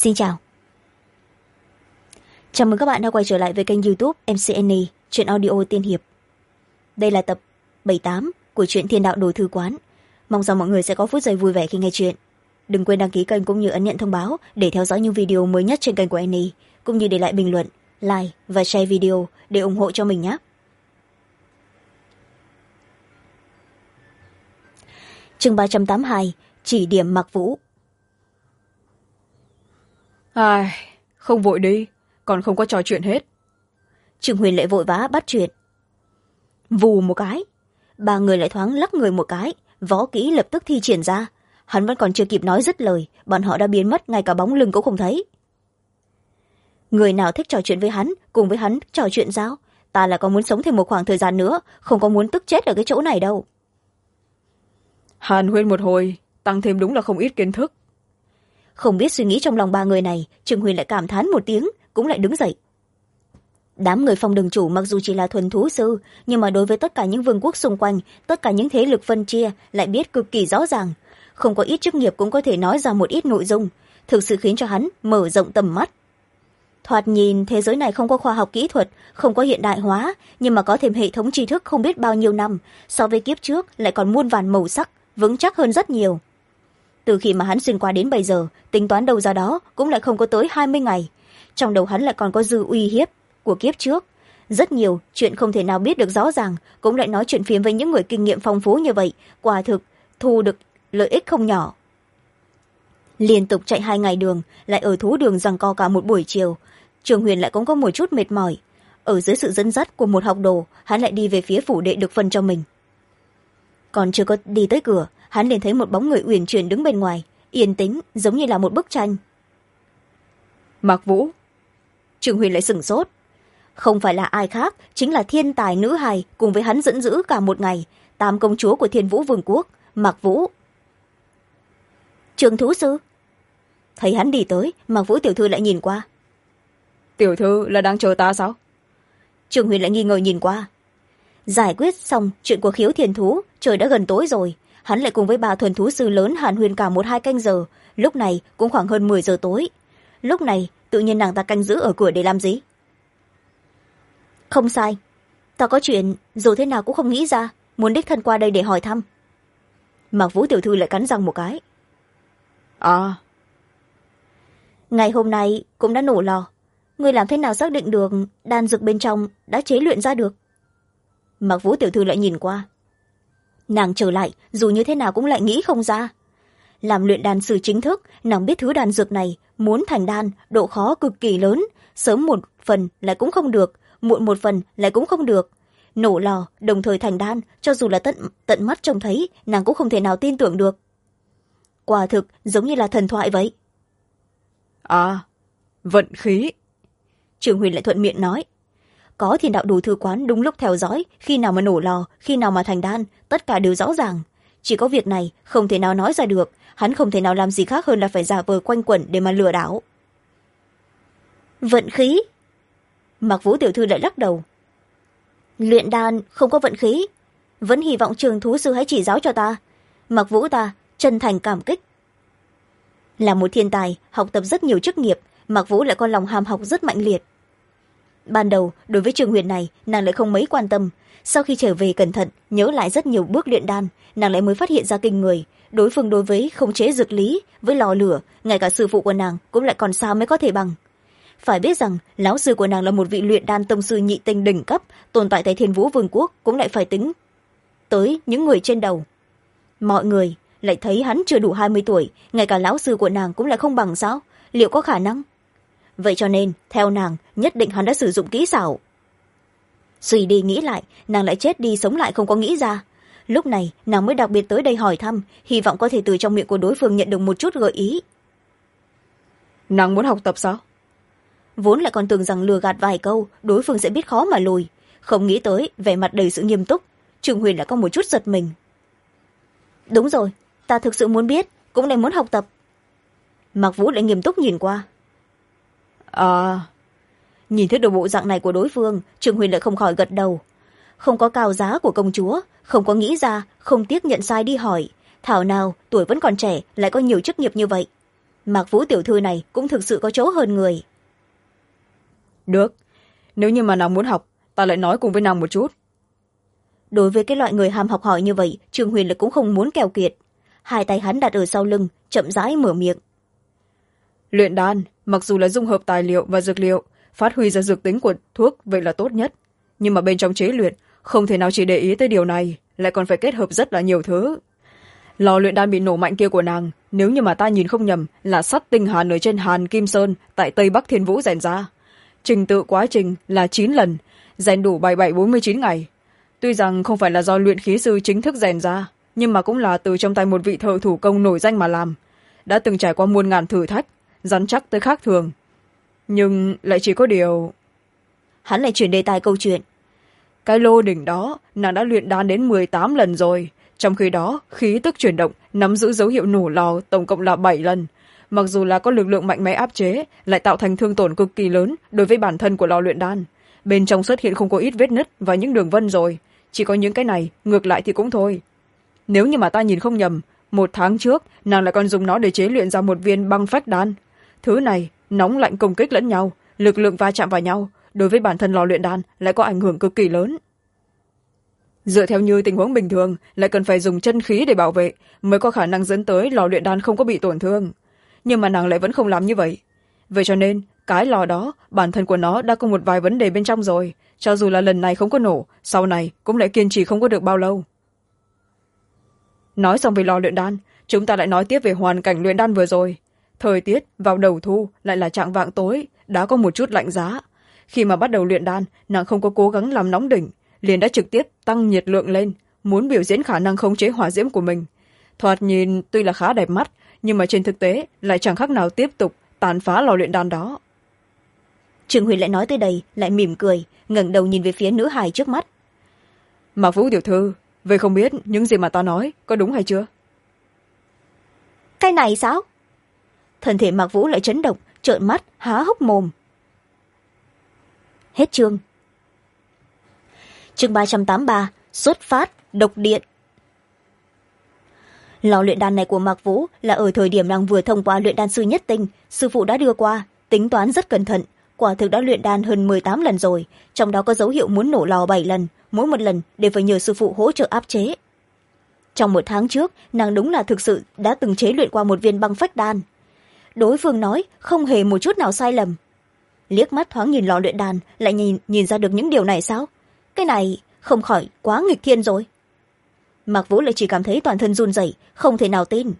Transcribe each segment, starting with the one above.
Xin chào. Chào mừng các bạn đã quay trở lại với kênh YouTube MCN Truyện Audio Tiên Hiệp. Đây là tập 78 của truyện Thiên Đạo Đồ Thư Quán. Mong rằng mọi người sẽ có phút giây vui vẻ khi nghe chuyện. Đừng quên đăng ký kênh cũng như ấn nhận thông báo để theo dõi những video mới nhất trên kênh của Annie, cũng như để lại bình luận, like và share video để ủng hộ cho mình nhé. Chương 382, chỉ điểm Mạc Vũ. Không vội đi, còn không có trò chuyện hết. Trương Huyền lại vội vã bắt chuyện. Vù một cái, ba người lại thoáng lắc người một cái, võ kỹ lập tức thi triển ra. Hắn vẫn còn chưa kịp nói dứt lời, bọn họ đã biến mất, ngay cả bóng lưng cũng không thấy. Người nào thích trò chuyện với hắn, cùng với hắn trò chuyện sao? Ta là có muốn sống thêm một khoảng thời gian nữa, không có muốn tức chết ở cái chỗ này đâu. Hàn huyên một hồi, tăng thêm đúng là không ít kiến thức. Không biết suy nghĩ trong lòng ba người này, Trương Huyền lại cảm thán một tiếng, cũng lại đứng dậy. Đám người Phong Đường Chủ mặc dù chỉ là thuần thú sư, nhưng mà đối với tất cả những vương quốc xung quanh, tất cả những thế lực phân chia lại biết cực kỳ rõ ràng. Không có ít chức nghiệp cũng có thể nói ra một ít nội dung, thực sự khiến cho hắn mở rộng tầm mắt. Thoạt nhìn thế giới này không có khoa học kỹ thuật, không có hiện đại hóa, nhưng mà có thêm hệ thống tri thức không biết bao nhiêu năm, so với kiếp trước lại còn muôn vàn màu sắc, vững chắc hơn rất nhiều. Từ khi mà hắn xuyên qua đến bây giờ, tính toán đâu ra đó cũng lại không có tới 20 ngày. Trong đầu hắn lại còn có dư uy hiếp của kiếp trước. Rất nhiều chuyện không thể nào biết được rõ ràng, cũng lại nói chuyện phiếm với những người kinh nghiệm phong phú như vậy, quả thực thu được lợi ích không nhỏ. Liên tục chạy 2 ngày đường, lại ở thú đường giằng co cả một buổi chiều. Trường Huyền lại cũng có một chút mệt mỏi. Ở dưới sự dẫn dắt của một học đồ, hắn lại đi về phía phủ đệ được phân cho mình. Còn chưa có đi tới cửa, hắn liền thấy một bóng người uyển chuyển đứng bên ngoài, yên tĩnh giống như là một bức tranh. Mạc Vũ. Trường Huyền lại sửng sốt. Không phải là ai khác, chính là thiên tài nữ hài cùng với hắn dẫn giữ cả một ngày, 8 công chúa của Thiên Vũ Vương quốc, Mạc Vũ. Trường thú sư. Thấy hắn đi tới, Mạc Vũ tiểu thư lại nhìn qua. Tiểu thư là đang chờ ta sao? Trường Huyền lại nghi ngờ nhìn qua. Giải quyết xong chuyện của khiếu thiền thú, trời đã gần tối rồi. Hắn lại cùng với 3 thuần thú sư lớn hàn huyên cả 1-2 canh giờ, lúc này cũng khoảng hơn 10 giờ tối. Lúc này tự nhiên nàng ta canh giữ ở cửa để làm gì? Không sai, ta có chuyện dù thế nào cũng không nghĩ ra, muốn đích thân qua đây để hỏi thăm. Mạc Vũ tiểu thư lại cắn răng một cái. Ngày hôm nay cũng đã nổ lò, người làm thế nào xác định được đan dược bên trong đã chế luyện ra được? Mạc Vũ tiểu thư lại nhìn qua. Nàng trở lại dù như thế nào cũng lại nghĩ không ra. Làm luyện đan sư chính thức, nàng biết thứ đan dược này muốn thành đan độ khó cực kỳ lớn, sớm một phần lại cũng không được, muộn một phần lại cũng không được. Nổ lò đồng thời thành đan, cho dù là tận mắt trông thấy, nàng cũng không thể nào tin tưởng được. Quả thực giống như là thần thoại vậy. Vận khí. Trường Huyền lại thuận miệng nói. Có Thiên Đạo Đồ Thư Quán đúng lúc theo dõi, khi nào mà nổ lò, khi nào mà thành đan, tất cả đều rõ ràng. Chỉ có việc này không thể nào nói ra được, hắn không thể nào làm gì khác hơn là phải giả vờ quanh quẩn để mà lừa đảo. Vận khí. Mạc Vũ tiểu thư lại lắc đầu. Luyện đan không có vận khí, vẫn hy vọng trường thú sư hãy chỉ giáo cho ta. Mạc Vũ ta chân thành cảm kích. Là một thiên tài, học tập rất nhiều chức nghiệp, Mạc Vũ lại có lòng ham học rất mạnh liệt. Ban đầu đối với Trường Huyền này nàng lại không mấy quan tâm, sau khi trở về cẩn thận nhớ lại rất nhiều bước luyện đan, nàng lại mới phát hiện ra kinh người. Đối phương đối với khống chế dược lý, với lò lửa, ngay cả sư phụ của nàng cũng lại còn xa mới có thể bằng. Phải biết rằng lão sư của nàng là một vị luyện đan tông sư nhị tinh đỉnh cấp, tồn tại tại Thiên Vũ Vương quốc, cũng lại phải tính tới những người trên đầu. Mọi người lại thấy hắn chưa đủ 20 tuổi, ngay cả lão sư của nàng cũng lại không bằng sao? Liệu có khả năng? Vậy cho nên theo nàng nhất định hắn đã sử dụng kỹ xảo. Suy đi nghĩ lại, nàng lại chết đi sống lại không có nghĩ ra. Lúc này nàng mới đặc biệt tới đây hỏi thăm, hy vọng có thể từ trong miệng của đối phương nhận được một chút gợi ý. Nàng muốn học tập sao? Vốn lại còn tưởng rằng lừa gạt vài câu đối phương sẽ biết khó mà lùi, không nghĩ tới vẻ mặt đầy sự nghiêm túc. Trường Huyền lại có một chút giật mình. Đúng rồi, ta thực sự muốn biết, cũng lại muốn học tập. Mạc Vũ lại nghiêm túc nhìn qua. Nhìn thấy đồ bộ dạng này của đối phương, Trường Huyền lại không khỏi gật đầu. Không có cao giá của công chúa, không có nghĩ ra, không tiếc nhận sai đi hỏi. Thảo nào tuổi vẫn còn trẻ lại có nhiều chức nghiệp như vậy. Mạc Vũ tiểu thư này cũng thực sự có chỗ hơn người. Được, nếu như mà nàng muốn học, ta lại nói cùng với nàng một chút. Đối với cái loại người ham học hỏi như vậy, Trương Huyền Lực cũng không muốn keo kiệt. Hai tay hắn đặt ở sau lưng, chậm rãi mở miệng. Luyện đan mặc dù là dung hợp tài liệu và dược liệu, phát huy ra dược tính của thuốc, vậy là tốt nhất, nhưng mà bên trong chế luyện không thể nào chỉ để ý tới điều này, lại còn phải kết hợp rất là nhiều thứ. Lò luyện đan bị nổ mạnh kia của nàng, nếu như mà ta nhìn không nhầm, là sắt tinh hàn ở trên Hàn Kim Sơn tại Tây Bắc Thiên Vũ rèn ra. Trình tự quá trình là 9 lần, rèn đủ 4749 ngày. Tuy rằng không phải là do luyện khí sư chính thức rèn ra, nhưng mà cũng là từ trong tay một vị thợ thủ công nổi danh mà làm, đã từng trải qua muôn ngàn thử thách, rắn chắc tới khác thường. Nhưng lại chỉ có điều... Hắn lại chuyển đề tài câu chuyện. Cái lô đỉnh đó nàng đã luyện đan đến 18 lần rồi, trong khi đó khí tức chuyển động nắm giữ dấu hiệu nổ lò tổng cộng là 7 lần. Mặc dù là có lực lượng mạnh mẽ áp chế, lại tạo thành thương tổn cực kỳ lớn đối với bản thân của lò luyện đan. Bên trong xuất hiện không có ít vết nứt và những đường vân rồi, chỉ có những cái này, ngược lại thì cũng thôi. Nếu như mà ta nhìn không nhầm, 1 tháng trước nàng lại còn dùng nó để chế luyện ra một viên băng phách đan. Thứ này nóng lạnh công kích lẫn nhau, lực lượng va chạm vào nhau, đối với bản thân lò luyện đan lại có ảnh hưởng cực kỳ lớn. Dựa theo như tình huống bình thường, lại cần phải dùng chân khí để bảo vệ, mới có khả năng dẫn tới lò luyện đan không có bị tổn thương. Nhưng mà nàng lại vẫn không làm như vậy. Vậy cho nên cái lò đó, bản thân của nó đã có một vài vấn đề bên trong rồi, cho dù là lần này không có nổ, sau này cũng lại kiên trì không có được bao lâu. Nói xong về lò luyện đan, chúng ta lại nói tiếp về hoàn cảnh luyện đan vừa rồi. Thời tiết vào đầu thu lại là trạng vạng tối, đã có một chút lạnh giá. Khi mà bắt đầu luyện đan, nàng không có cố gắng làm nóng đỉnh, liền đã trực tiếp tăng nhiệt lượng lên, muốn biểu diễn khả năng khống chế hỏa diễm của mình. Thoạt nhìn tuy là khá đẹp mắt, nhưng mà trên thực tế lại chẳng khác nào tiếp tục tàn phá lò luyện đan đó. Trương Huyền lại nói tới đây, lại mỉm cười, ngẩng đầu nhìn về phía nữ hài trước mắt. Mạc Vũ tiểu thư, vậy không biết những gì mà ta nói có đúng hay chưa? Cái này sao? Thân thể Mạc Vũ lại chấn động, trợn mắt, há hốc mồm. Hết chương. Chương 383, xuất phát, độc điện. Lò luyện đan này của Mạc Vũ là ở thời điểm nàng vừa thông qua luyện đan sư nhất tinh, sư phụ đã đưa qua, tính toán rất cẩn thận, quả thực đã luyện đan hơn 18 lần rồi, trong đó có dấu hiệu muốn nổ lò 7 lần, mỗi một lần đều phải nhờ sư phụ hỗ trợ áp chế. Trong 1 tháng trước, nàng đúng là thực sự đã từng chế luyện qua một viên băng phách đan. Đối phương nói không hề một chút nào sai lầm. Liếc mắt thoáng nhìn lò luyện đan, lại nhìn ra được những điều này sao? Cái này không khỏi quá nghịch thiên rồi. Mạc Vũ lại chỉ cảm thấy toàn thân run rẩy, không thể nào tin.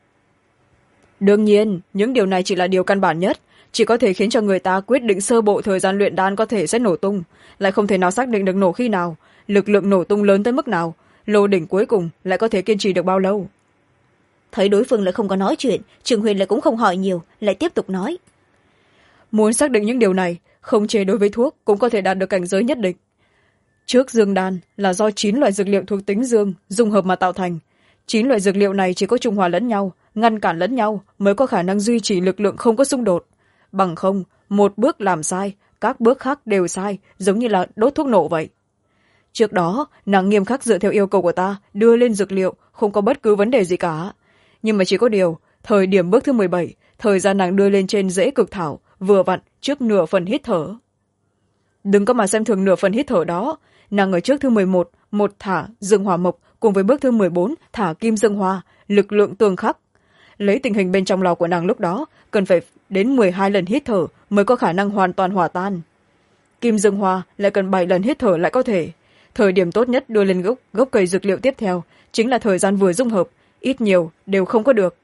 Đương nhiên, những điều này chỉ là điều căn bản nhất, chỉ có thể khiến cho người ta quyết định sơ bộ thời gian luyện đan có thể sẽ nổ tung, lại không thể nào xác định được nổ khi nào, lực lượng nổ tung lớn tới mức nào, lô đỉnh cuối cùng lại có thể kiên trì được bao lâu. Thấy đối phương lại không có nói chuyện, Trương Huyền lại cũng không hỏi nhiều, lại tiếp tục nói. Muốn xác định những điều này, khống chế đối với thuốc cũng có thể đạt được cảnh giới nhất định. Trước dương đan là do 9 loại dược liệu thuộc tính dương dung hợp mà tạo thành. 9 loại dược liệu này chỉ có trung hòa lẫn nhau, ngăn cản lẫn nhau mới có khả năng duy trì lực lượng không có xung đột. Bằng không, một bước làm sai, các bước khác đều sai, giống như là đốt thuốc nổ vậy. Trước đó, nàng nghiêm khắc dựa theo yêu cầu của ta, đưa lên dược liệu, không có bất cứ vấn đề gì cả. Nhưng mà chỉ có điều, thời điểm bước thứ 17, thời gian nàng đưa lên trên rễ cực thảo, vừa vặn trước nửa phần hít thở. Đừng có mà xem thường nửa phần hít thở đó, nàng ở trước thứ 11, một thả dương hỏa mộc cùng với bước thứ 14 thả kim dương hoa, lực lượng tương khắc. Lấy tình hình bên trong lò của nàng lúc đó, cần phải đến 12 lần hít thở mới có khả năng hoàn toàn hòa tan. Kim dương hoa lại cần 7 lần hít thở lại có thể. Thời điểm tốt nhất đưa lên gốc cây dược liệu tiếp theo chính là thời gian vừa dung hợp, ít nhiều đều không có được.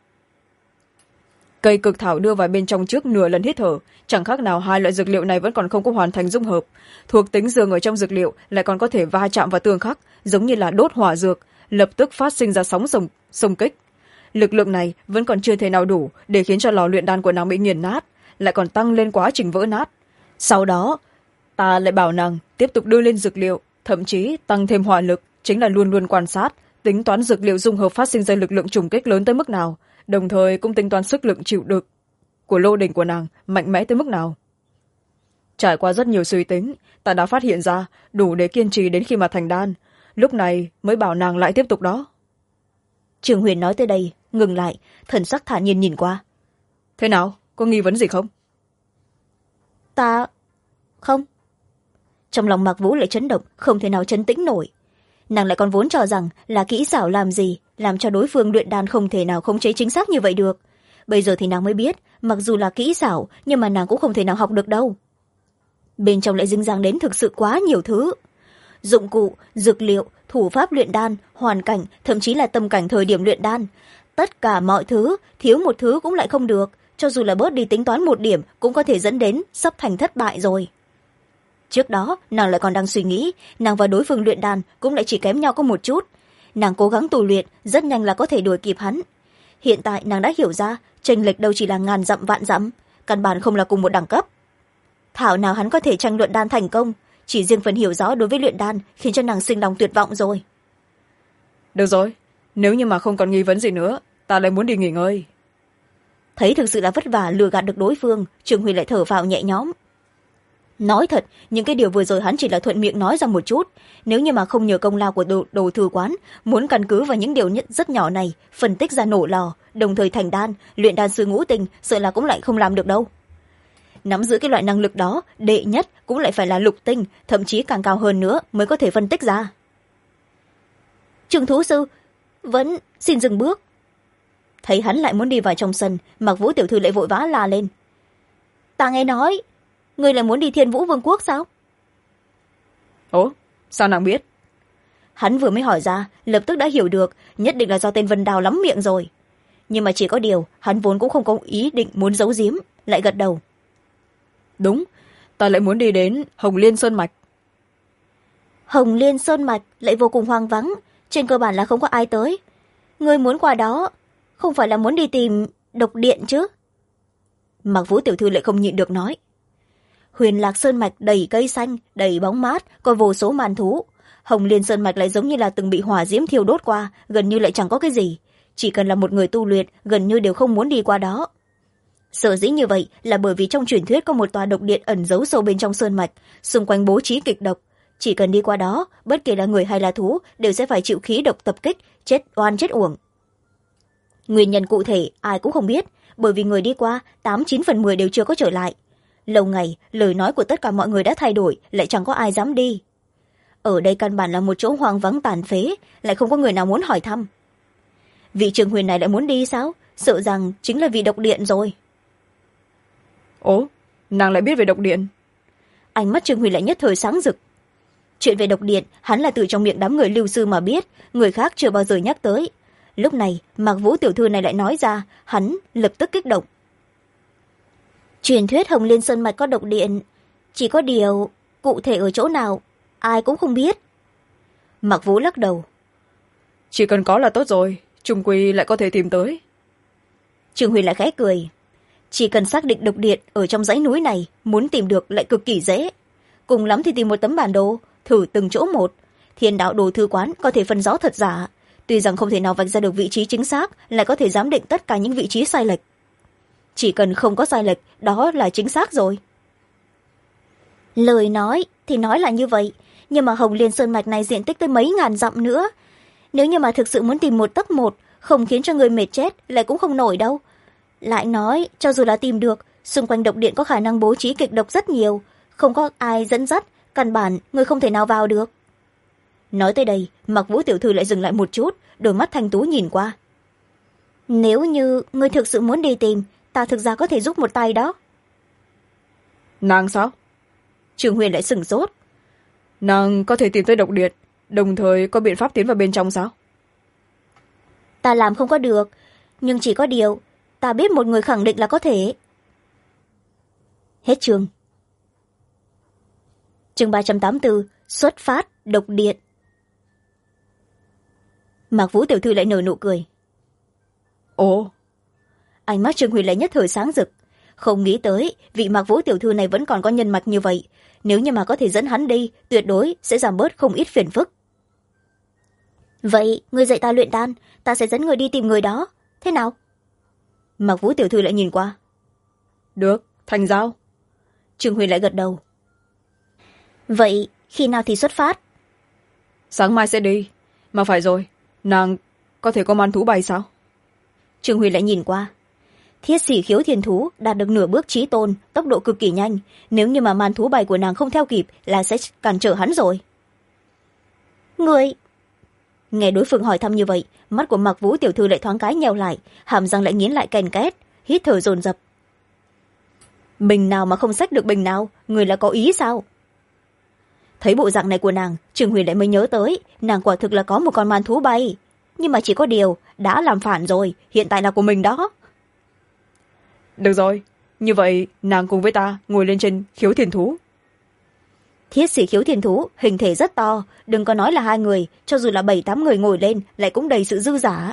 Cây cực thảo đưa vào bên trong trước nửa lần hít thở, chẳng khác nào hai loại dược liệu này vẫn còn không có hoàn thành dung hợp. Thuộc tính dương ở trong dược liệu lại còn có thể va chạm vào tương khắc, giống như là đốt hỏa dược, lập tức phát sinh ra sóng xung kích. Lực lượng này vẫn còn chưa thể nào đủ để khiến cho lò luyện đan của nàng bị nghiền nát, lại còn tăng lên quá trình vỡ nát. Sau đó, ta lại bảo nàng tiếp tục đưa lên dược liệu, thậm chí tăng thêm hỏa lực, chính là luôn luôn quan sát, tính toán dược liệu dung hợp phát sinh ra lực lượng trùng kích lớn tới mức nào, đồng thời cũng tính toán sức lượng chịu đựng của lô đỉnh của nàng mạnh mẽ tới mức nào. Trải qua rất nhiều suy tính, ta đã phát hiện ra đủ để kiên trì đến khi mà thành đan, lúc này mới bảo nàng lại tiếp tục đó. Trường Huyền nói tới đây, ngừng lại, thần sắc thản nhiên nhìn qua. thế nào, có nghi vấn gì không? Ta không. Trong lòng Mạc Vũ lại chấn động, không thể nào trấn tĩnh nổi. Nàng lại còn vốn cho rằng là kỹ xảo làm gì làm cho đối phương luyện đan không thể nào khống chế chính xác như vậy được. Bây giờ thì nàng mới biết, mặc dù là kỹ xảo nhưng mà nàng cũng không thể nào học được đâu. Bên trong lại dính dáng đến thực sự quá nhiều thứ: dụng cụ, dược liệu, thủ pháp luyện đan, hoàn cảnh, thậm chí là tâm cảnh thời điểm luyện đan. Tất cả mọi thứ, thiếu một thứ cũng lại không được, cho dù là bớt đi tính toán một điểm cũng có thể dẫn đến sắp thành thất bại rồi. Trước đó nàng lại còn đang suy nghĩ, nàng và đối phương luyện đan cũng lại chỉ kém nhau có một chút. Nàng cố gắng tu luyện rất nhanh là có thể đuổi kịp hắn. Hiện tại nàng đã hiểu ra, chênh lệch đâu chỉ là ngàn dặm vạn dặm, căn bản không là cùng một đẳng cấp. Thảo nào hắn có thể tranh luận đan thành công, chỉ riêng phần hiểu rõ đối với luyện đan khiến cho nàng sinh lòng tuyệt vọng rồi. Được rồi, nếu như mà không còn nghi vấn gì nữa, ta lại muốn đi nghỉ ngơi. Thấy thực sự là vất vả lừa gạt được đối phương, Trương Huy lại thở phào nhẹ nhõm. Nói thật, những cái điều vừa rồi hắn chỉ là thuận miệng nói ra một chút. Nếu như mà không nhờ công lao của đồ thư quán, muốn căn cứ vào những điều rất nhỏ này phân tích ra nổ lò, đồng thời thành đan, luyện đan sư ngũ tình, sợ là cũng lại không làm được đâu. Nắm giữ cái loại năng lực đó, đệ nhất cũng lại phải là lục tinh, thậm chí càng cao hơn nữa mới có thể phân tích ra. Trương thú sư vẫn xin dừng bước. Thấy hắn lại muốn đi vào trong sân, Mạc Vũ tiểu thư lại vội vã la lên: ta nghe nói ngươi lại muốn đi Thiên Vũ Vương quốc sao? Ồ, sao nàng biết? Hắn vừa mới hỏi ra, lập tức đã hiểu được, nhất định là do tên Vân Đào lắm miệng rồi. Nhưng mà chỉ có điều, hắn vốn cũng không có ý định muốn giấu giếm, lại gật đầu. Đúng, ta lại muốn đi đến Hồng Liên Sơn Mạch. Hồng Liên Sơn Mạch lại vô cùng hoang vắng, trên cơ bản là không có ai tới. Ngươi muốn qua đó, không phải là muốn đi tìm độc điện chứ? Mạc Vũ tiểu thư lại không nhịn được nói. Huyền Lạc Sơn Mạch đầy cây xanh, đầy bóng mát, có vô số màn thú. Hồng Liên Sơn Mạch lại giống như là từng bị hỏa diễm thiêu đốt qua, gần như lại chẳng có cái gì. Chỉ cần là một người tu luyện, gần như đều không muốn đi qua đó. Sở dĩ như vậy là bởi vì trong truyền thuyết có một tòa độc điện ẩn giấu sâu bên trong sơn mạch, xung quanh bố trí kịch độc. Chỉ cần đi qua đó, bất kể là người hay là thú đều sẽ phải chịu khí độc tập kích, chết oan chết uổng. Nguyên nhân cụ thể ai cũng không biết, bởi vì người đi qua 8/9/10 đều chưa có trở lại. Lâu ngày, lời nói của tất cả mọi người đã thay đổi, lại chẳng có ai dám đi. Ở đây căn bản là một chỗ hoang vắng tàn phế, lại không có người nào muốn hỏi thăm. Vị Trường Huyền này lại muốn đi sao? Sợ rằng chính là vì độc điện rồi. Ồ, nàng lại biết về độc điện. Ánh mắt Trương Huyền lại nhất thời sáng rực. Chuyện về độc điện hắn là từ trong miệng đám người lưu sư mà biết, người khác chưa bao giờ nhắc tới. Lúc này Mạc Vũ tiểu thư này lại nói ra, hắn lập tức kích động. Truyền thuyết Hồng Liên Sơn Mạch có độc điện, chỉ có điều cụ thể ở chỗ nào ai cũng không biết. Mạc Vũ lắc đầu. Chỉ cần có là tốt rồi, trung quy lại có thể tìm tới. Trương Huyền lại khẽ cười. Chỉ cần xác định độc điện ở trong dãy núi này, muốn tìm được lại cực kỳ dễ. Cùng lắm thì tìm một tấm bản đồ, thử từng chỗ một. Thiên đạo đồ thư quán có thể phân rõ thật giả, tuy rằng không thể nào vạch ra được vị trí chính xác, lại có thể giám định tất cả những vị trí sai lệch. Chỉ cần không có sai lệch, đó là chính xác rồi. Lời nói thì nói là như vậy, nhưng mà Hồng Liên Sơn Mạch này diện tích tới mấy ngàn dặm nữa. Nếu như mà thực sự muốn tìm một tấc một, không khiến cho người mệt chết, lại cũng không nổi đâu. Lại nói, cho dù là tìm được, xung quanh độc điện có khả năng bố trí kịch độc rất nhiều, không có ai dẫn dắt, căn bản người không thể nào vào được. Nói tới đây, Mạc Vũ tiểu thư lại dừng lại một chút, đôi mắt thanh tú nhìn qua. Nếu như ngươi thực sự muốn đi tìm, ta thực ra có thể giúp một tay đó. Nàng sao? Trường Huyền lại sửng sốt. Nàng có thể tìm tới độc điện, đồng thời có biện pháp tiến vào bên trong sao? Ta làm không có được, nhưng chỉ có điều, ta biết một người khẳng định là có thể. Hết chương. Chương 384, xuất phát, độc điện. Mạc Vũ tiểu thư lại nở nụ cười. Ồ. Ánh mắt Trương Huyền lại nhất thời sáng rực. Không nghĩ tới, vị Mạc Vũ tiểu thư này vẫn còn có nhân mạch như vậy. Nếu như mà có thể dẫn hắn đi, tuyệt đối sẽ giảm bớt không ít phiền phức. Vậy, ngươi dạy ta luyện đan, ta sẽ dẫn người đi tìm người đó. Thế nào? Mạc Vũ tiểu thư lại nhìn qua. Được, thành giao. Trương Huyền lại gật đầu. Vậy, khi nào thì xuất phát? Sáng mai sẽ đi. Mà phải rồi, nàng có thể có man thú bay sao? Trương Huyền lại nhìn qua. Thiết sĩ khiếu thiên thú đạt được nửa bước chí tôn, tốc độ cực kỳ nhanh, nếu như mà màn thú bay của nàng không theo kịp là sẽ cản trở hắn rồi. Người nghe đối phương hỏi thăm như vậy, mắt của Mặc Vũ tiểu thư lại thoáng cái nheo lại, hàm răng lại nghiến lại ken két, hít thở dồn dập. Bình nào mà không xách được bình nào, người là có ý sao? Thấy bộ dạng này của nàng, Trường Huyền lại mới nhớ tới nàng quả thực là có một con man thú bay, nhưng mà chỉ có điều đã làm phản rồi, hiện tại là của mình đó. Được rồi, như vậy nàng cùng với ta ngồi lên trên khiếu thiên thú. Thiết sĩ khiếu thiên thú hình thể rất to, đừng có nói là hai người, cho dù là 7-8 người ngồi lên lại cũng đầy sự dư dả.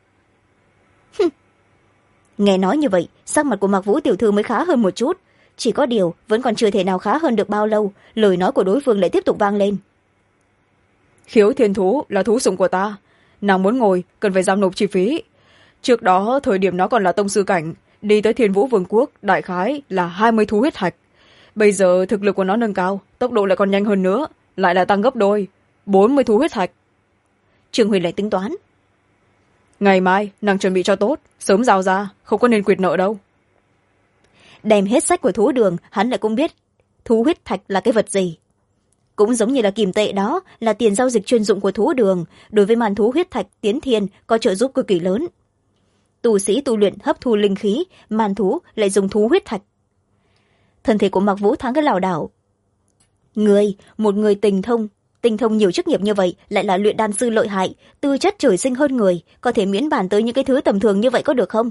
Nghe nói như vậy, sắc mặt của Mặc Vũ tiểu thư mới khá hơn một chút, chỉ có điều vẫn còn chưa thể nào khá hơn được bao lâu, lời nói của đối phương lại tiếp tục vang lên. Khiếu thiên thú là thú sủng của ta, nàng muốn ngồi cần phải giao nộp chi phí. Trước đó thời điểm nó còn là tông sư cảnh, đi tới Thiên Vũ Vương quốc đại khái là 20 thú huyết thạch. Bây giờ thực lực của nó nâng cao, tốc độ lại còn nhanh hơn nữa, lại là tăng gấp đôi, 40 thú huyết thạch. Trường Huyền lại tính toán. Ngày mai nàng chuẩn bị cho tốt, sớm giao ra, không có nên quyệt nợ đâu. Đem hết sách của thú đường, hắn lại cũng biết thú huyết thạch là cái vật gì. Cũng giống như là kìm tệ đó là tiền giao dịch chuyên dụng của thú đường, đối với màn thú huyết thạch tiến thiên có trợ giúp cực kỳ lớn. Tu sĩ tu luyện hấp thu linh khí, màn thú lại dùng thú huyết thạch. Thân thể của Mặc Vũ thoáng cái lảo đảo. Một người tinh thông nhiều chức nghiệp như vậy, lại là luyện đan sư lợi hại, tư chất trời sinh hơn người, có thể miễn bàn tới những cái thứ tầm thường như vậy có được không?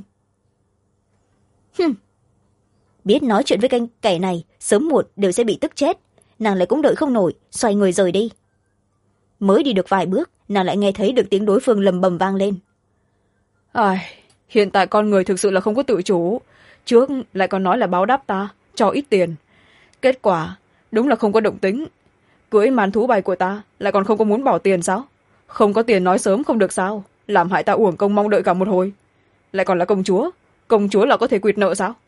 Biết nói chuyện với kẻ này, sớm muộn đều sẽ bị tức chết. Nàng lại cũng đợi không nổi, xoay người rời đi. Mới đi được vài bước, nàng lại nghe thấy được tiếng đối phương lầm bầm vang lên. Hiện tại con người thực sự là không có tự chủ, trước lại còn nói là báo đáp ta, cho ít tiền. Kết quả, đúng là không có động tính. Cưỡi màn thú bay của ta, lại còn không có muốn bỏ tiền sao? Không có tiền nói sớm không được sao? Làm hại ta uổng công mong đợi cả một hồi. Lại còn là công chúa là có thể quyệt nợ sao?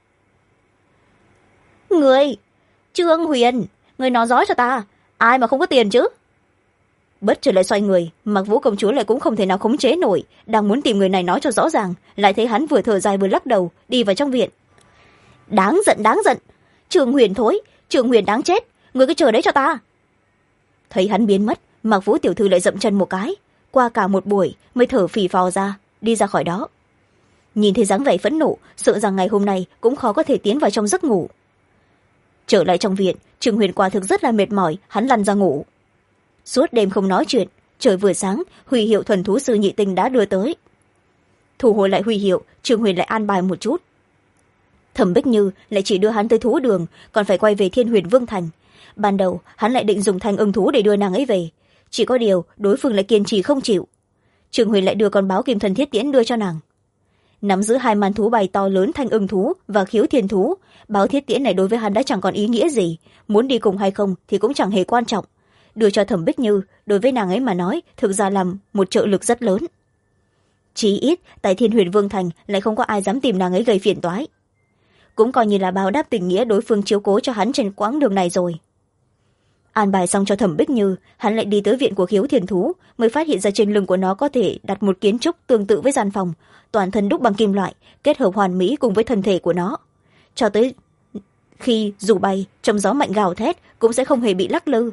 Trương Huyền, người nói rõ cho ta, ai mà không có tiền chứ? Bất chợt lại xoay người, Mặc Vũ công chúa lại cũng không thể nào khống chế nổi, đang muốn tìm người này nói cho rõ ràng, lại thấy hắn vừa thở dài vừa lắc đầu, đi vào trong viện. Đáng giận, Trương Huyền thối, Trương Huyền đáng chết, người cứ chờ đấy cho ta. Thấy hắn biến mất, Mặc Vũ tiểu thư lại dậm chân một cái, qua cả một buổi mới thở phì phò ra, đi ra khỏi đó. Nhìn thấy dáng vẻ phẫn nộ, sợ rằng ngày hôm nay cũng khó có thể tiến vào trong giấc ngủ. Trở lại trong viện, Trương Huyền quả thực rất là mệt mỏi, hắn lăn ra ngủ. Suốt đêm không nói chuyện, trời vừa sáng, huy hiệu thuần thú sư nhị tinh đã đưa tới. Thu hồi lại huy hiệu, Trương Huyền lại an bài một chút. Thẩm Bích Như lại chỉ đưa hắn tới thú đường, còn phải quay về Thiên Huyền Vương thành. Ban đầu hắn lại định dùng thanh ưng thú để đưa nàng ấy về, chỉ có điều đối phương lại kiên trì không chịu. Trương Huyền lại đưa con báo kim thần thiết tiễn đưa cho nàng. Nắm giữ hai màn thú bay to lớn thanh ưng thú và khiếu thiên thú, báo thiết tiễn này đối với hắn đã chẳng còn ý nghĩa gì, muốn đi cùng hay không thì cũng chẳng hề quan trọng. Đưa cho Thẩm Bích Như, đối với nàng ấy mà nói thực ra làm một trợ lực rất lớn. Chí ít tại Thiên Huyền Vương thành lại không có ai dám tìm nàng ấy gây phiền toái, cũng coi như là báo đáp tình nghĩa đối phương chiếu cố cho hắn trên quãng đường này rồi. An bài xong cho Thẩm Bích Như, hắn lại đi tới viện của khiếu thiên thú, mới phát hiện ra trên lưng của nó có thể đặt một kiến trúc tương tự với gian phòng, toàn thân đúc bằng kim loại, kết hợp hoàn mỹ cùng với thân thể của nó, cho tới khi dù bay trong gió mạnh gào thét cũng sẽ không hề bị lắc lư.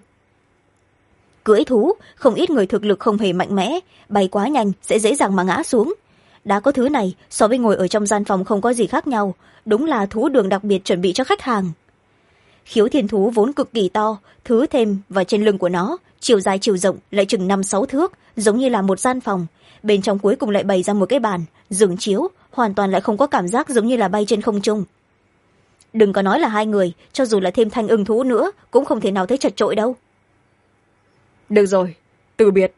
Cưỡi thú, không ít người thực lực không hề mạnh mẽ, bay quá nhanh sẽ dễ dàng mà ngã xuống. Đã có thứ này, so với ngồi ở trong gian phòng không có gì khác nhau, đúng là thú đường đặc biệt chuẩn bị cho khách hàng. Khiếu thiên thú vốn cực kỳ to, thứ thêm vào trên lưng của nó, chiều dài chiều rộng lại chừng 5-6 thước, giống như là một gian phòng. Bên trong cuối cùng lại bày ra một cái bàn, giường chiếu, hoàn toàn lại không có cảm giác giống như là bay trên không trung. Đừng có nói là hai người, cho dù là thêm thanh ưng thú nữa, cũng không thể nào thấy chật chội đâu. Được rồi, từ biệt.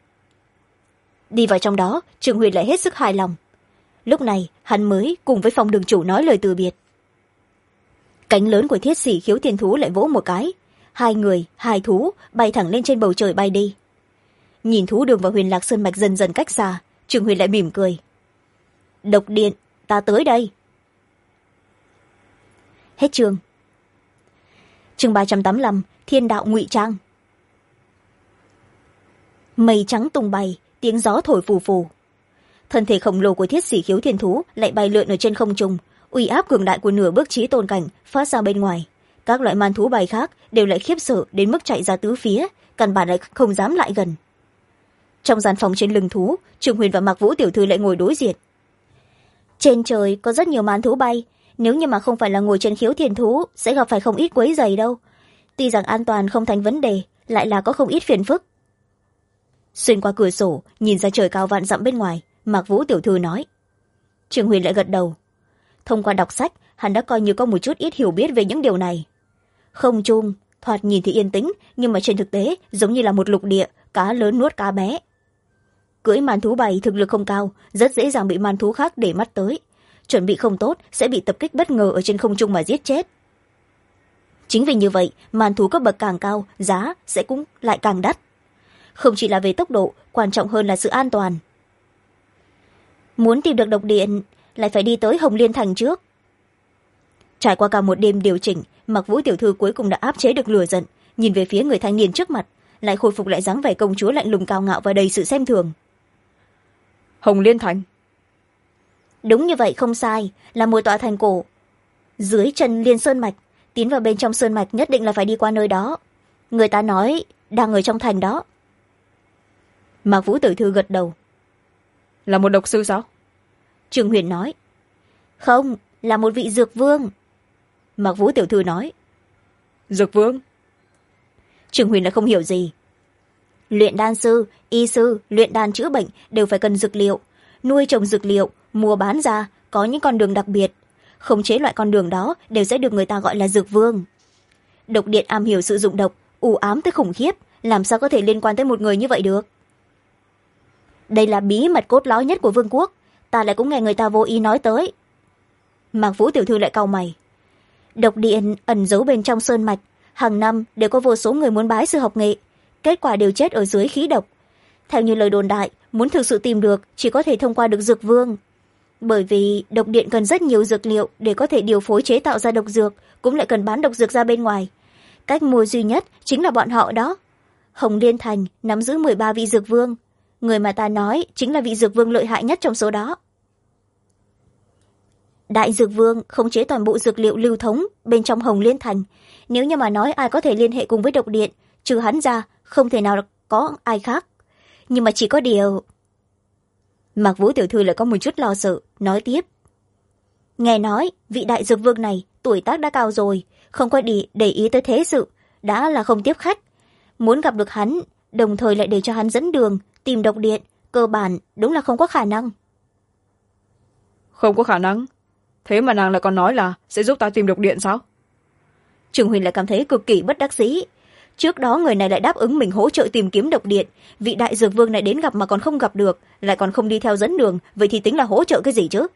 Đi vào trong đó, Trương Huyền lại hết sức hài lòng. Lúc này, hắn mới cùng với Phong đường chủ nói lời từ biệt. Cánh lớn của thiết sĩ khiếu thiên thú lại vỗ một cái. Hai người, hai thú, bay thẳng lên trên bầu trời bay đi. Nhìn thú đường và Huyền Lạc Sơn mạch dần dần cách xa, Trương Huyền lại mỉm cười. Độc điện, ta tới đây. Hết chương. Chương 385, Thiên đạo ngụy trang. Mây trắng tung bay, tiếng gió thổi phù phù. Thân thể khổng lồ của thiết sĩ khiếu thiên thú lại bay lượn ở trên không trung, uy áp cường đại của nửa bước trí tôn cảnh phát ra bên ngoài. Các loại man thú bay khác đều lại khiếp sợ đến mức chạy ra tứ phía, căn bản lại không dám lại gần. Trong gian phòng trên lưng thú, Trường Huyền và Mạc Vũ tiểu thư lại ngồi đối diện. Trên trời có rất nhiều man thú bay, nếu như mà không phải là ngồi trên khiếu thiền thú sẽ gặp phải không ít quấy rầy đâu. Tuy rằng an toàn không thành vấn đề, lại là có không ít phiền phức. Xuyên qua cửa sổ nhìn ra trời cao vạn dặm bên ngoài, Mạc Vũ tiểu thư nói. Trường Huyền lại gật đầu. Thông qua đọc sách, hắn đã coi như có một chút ít hiểu biết về những điều này. Không trung thoạt nhìn thì yên tĩnh, nhưng mà trên thực tế giống như là một lục địa, cá lớn nuốt cá bé. Cưỡi man thú bay thực lực không cao, rất dễ dàng bị man thú khác để mắt tới. Chuẩn bị không tốt sẽ bị tập kích bất ngờ ở trên không trung mà giết chết. Chính vì như vậy, man thú cấp bậc càng cao, giá sẽ cũng lại càng đắt. Không chỉ là về tốc độ, quan trọng hơn là sự an toàn. Muốn tìm được độc điện, lại phải đi tới Hồng Liên Thành trước. Trải qua cả một đêm điều chỉnh, Mạc Vũ tiểu thư cuối cùng đã áp chế được lửa giận, nhìn về phía người thanh niên trước mặt, lại khôi phục lại dáng vẻ công chúa lạnh lùng cao ngạo và đầy sự xem thường. Hồng Liên Thành? Đúng như vậy, không sai, là một tòa thành cổ. Dưới chân Liên Sơn Mạch, tiến vào bên trong Sơn Mạch nhất định là phải đi qua nơi đó. Người ta nói đang ở trong thành đó. Mạc Vũ tiểu thư gật đầu. Là một độc sư sao? Trường Huyền nói. Không, là một vị dược vương. Mạc Vũ tiểu thư nói. Dược vương? Trường Huyền là không hiểu gì. Luyện đan sư, y sư, luyện đan chữa bệnh đều phải cần dược liệu. Nuôi trồng dược liệu, mua bán ra, có những con đường đặc biệt. Khống chế loại con đường đó đều sẽ được người ta gọi là dược vương. Độc điện am hiểu sử dụng độc, u ám tới khủng khiếp, làm sao có thể liên quan tới một người như vậy được? Đây là bí mật cốt lõi nhất của vương quốc, ta lại cũng nghe người ta vô ý nói tới. Mạc Vũ tiểu thư lại cau mày. Độc điện ẩn giấu bên trong sơn mạch, hàng năm đều có vô số người muốn bái sư học nghệ, kết quả đều chết ở dưới khí độc. Theo như lời đồn đại, muốn thực sự tìm được chỉ có thể thông qua được dược vương. Bởi vì độc điện cần rất nhiều dược liệu để có thể điều phối chế tạo ra độc dược, cũng lại cần bán độc dược ra bên ngoài. Cách mua duy nhất chính là bọn họ đó. Hồng Liên Thành nắm giữ 13 vị dược vương. Người mà ta nói chính là vị dược vương lợi hại nhất trong số đó. Đại dược vương khống chế toàn bộ dược liệu lưu thống bên trong Hồng Liên Thành. Nếu như mà nói ai có thể liên hệ cùng với độc điện, trừ hắn ra, không thể nào có ai khác. Nhưng mà chỉ có điều... Mạc Vũ tiểu thư lại có một chút lo sợ, nói tiếp. Nghe nói, vị đại dược vương này tuổi tác đã cao rồi, không có để ý tới thế sự, đã là không tiếp khách. Muốn gặp được hắn, đồng thời lại để cho hắn dẫn đường, tìm độc điện, cơ bản đúng là không có khả năng. Không có khả năng? Thế mà nàng lại còn nói là sẽ giúp ta tìm độc điện sao? Trường Huyền lại cảm thấy cực kỳ bất đắc dĩ. Trước đó người này lại đáp ứng mình hỗ trợ tìm kiếm độc điện, vị đại dược vương này đến gặp mà còn không gặp được, lại còn không đi theo dẫn đường, vậy thì tính là hỗ trợ cái gì chứ?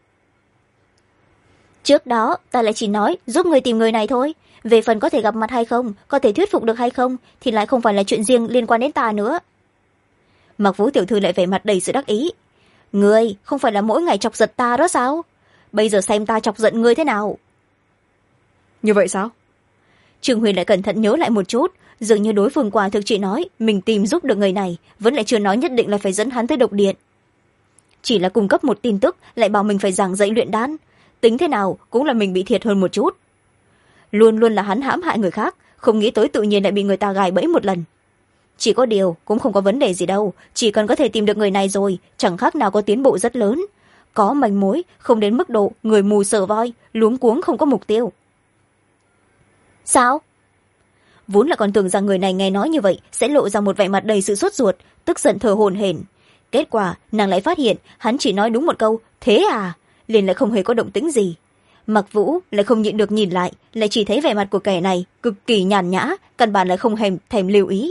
Trước đó ta lại chỉ nói giúp người tìm người này thôi, về phần có thể gặp mặt hay không, có thể thuyết phục được hay không, thì lại không phải là chuyện riêng liên quan đến ta nữa. Mạc Vũ tiểu thư lại vẻ mặt đầy sự đắc ý. Ngươi không phải là mỗi ngày chọc giận ta đó sao? Bây giờ xem ta chọc giận ngươi thế nào? Như vậy sao? Trường Huyền lại cẩn thận nhớ lại một chút, dường như đối phương quả thực chỉ nói mình tìm giúp được người này, vẫn lại chưa nói nhất định là phải dẫn hắn tới độc điện. Chỉ là cung cấp một tin tức lại bảo mình phải giảng dạy luyện đan, tính thế nào cũng là mình bị thiệt hơn một chút. Luôn luôn là hắn hãm hại người khác, không nghĩ tới tự nhiên lại bị người ta gài bẫy một lần. Chỉ có điều cũng không có vấn đề gì đâu, chỉ cần có thể tìm được người này rồi, chẳng khác nào có tiến bộ rất lớn. Có manh mối, không đến mức độ người mù sợ voi, luống cuống không có mục tiêu. Sao? Vốn là còn tưởng rằng người này nghe nói như vậy sẽ lộ ra một vẻ mặt đầy sự sốt ruột, tức giận thở hổn hển. Kết quả nàng lại phát hiện hắn chỉ nói đúng một câu thế à, liền lại không hề có động tĩnh gì. Mặc Vũ lại không nhịn được nhìn lại, lại chỉ thấy vẻ mặt của kẻ này cực kỳ nhàn nhã, căn bản lại không thèm lưu ý.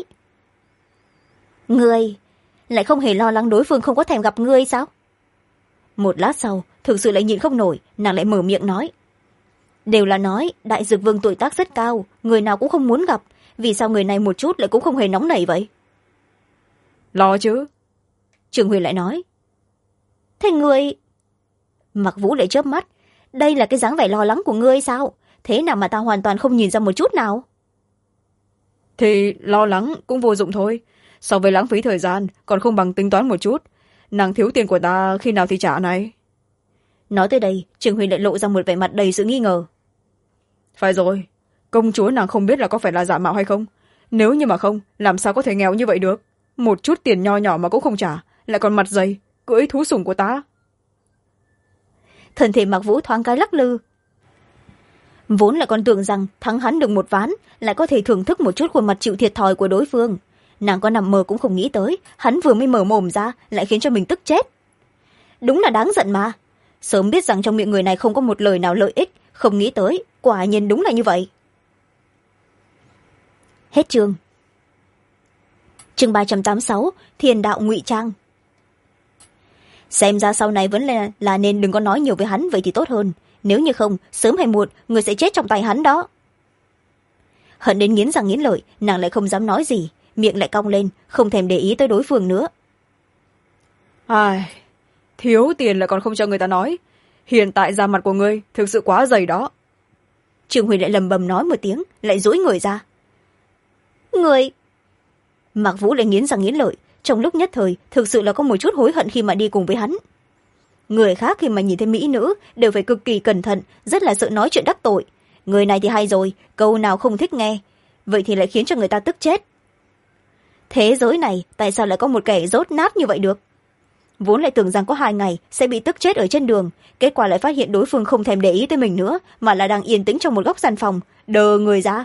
Ngươi lại không hề lo lắng đối phương không có thèm gặp ngươi sao? Một lát sau thực sự lại nhịn không nổi, nàng lại mở miệng nói. Đều là nói đại dược vương tuổi tác rất cao, người nào cũng không muốn gặp, vì sao người này một chút lại cũng không hề nóng nảy vậy? Lo chứ. Trường Huyền lại nói. Thế ngươi... Mặc Vũ lại chớp mắt. Đây là cái dáng vẻ lo lắng của ngươi sao? Thế nào mà ta hoàn toàn không nhìn ra một chút nào? Thì lo lắng cũng vô dụng thôi. So với lãng phí thời gian, còn không bằng tính toán một chút. Nàng thiếu tiền của ta khi nào thì trả này. nói tới đây Trương Huyền lại lộ ra một vẻ mặt đầy sự nghi ngờ. phải rồi, công chúa nàng không biết là có phải là giả mạo hay không. Nếu như mà không, làm sao có thể nghèo như vậy được. Một chút tiền nho nhỏ mà cũng không trả, lại còn mặt dày cưỡi thú sủng của ta. Thân thể Mạc Vũ thoáng cái lắc lư, vốn là còn tưởng rằng thắng hắn được một ván lại có thể thưởng thức một chút khuôn mặt chịu thiệt thòi của đối phương. Nàng có nằm mơ cũng không nghĩ tới hắn vừa mới mở mồm ra lại khiến cho mình tức chết. Đúng là đáng giận mà, sớm biết rằng trong miệng người này không có một lời nào lợi ích, không nghĩ tới quả nhiên đúng là như vậy. Hết chương. Chương 386, Thiên đạo ngụy trang. Xem ra sau này vẫn là nên đừng có nói nhiều với hắn vậy thì tốt hơn, nếu như không sớm hay muộn người sẽ chết trong tay hắn đó. Hận đến nghiến răng nghiến lợi, nàng lại không dám nói gì, miệng lại cong lên, không thèm để ý tới đối phương nữa. Ai, thiếu tiền lại còn không cho người ta nói, hiện tại da mặt của ngươi thực sự quá dày đó. Trương Huyền lại lầm bầm nói một tiếng, lại duỗi người ra. Người. Mạc Vũ lại nghiến răng nghiến lợi, trong lúc nhất thời thực sự là có một chút hối hận khi mà đi cùng với hắn. Người khác khi mà nhìn thấy mỹ nữ đều phải cực kỳ cẩn thận, rất là sợ nói chuyện đắc tội. Người này thì hay rồi, câu nào không thích nghe, vậy thì lại khiến cho người ta tức chết. Thế giới này tại sao lại có một kẻ dốt nát như vậy được? Vốn lại tưởng rằng có 2 ngày sẽ bị tức chết ở trên đường, kết quả lại phát hiện đối phương không thèm để ý tới mình nữa, mà là đang yên tĩnh trong một góc gian phòng, đờ người ra.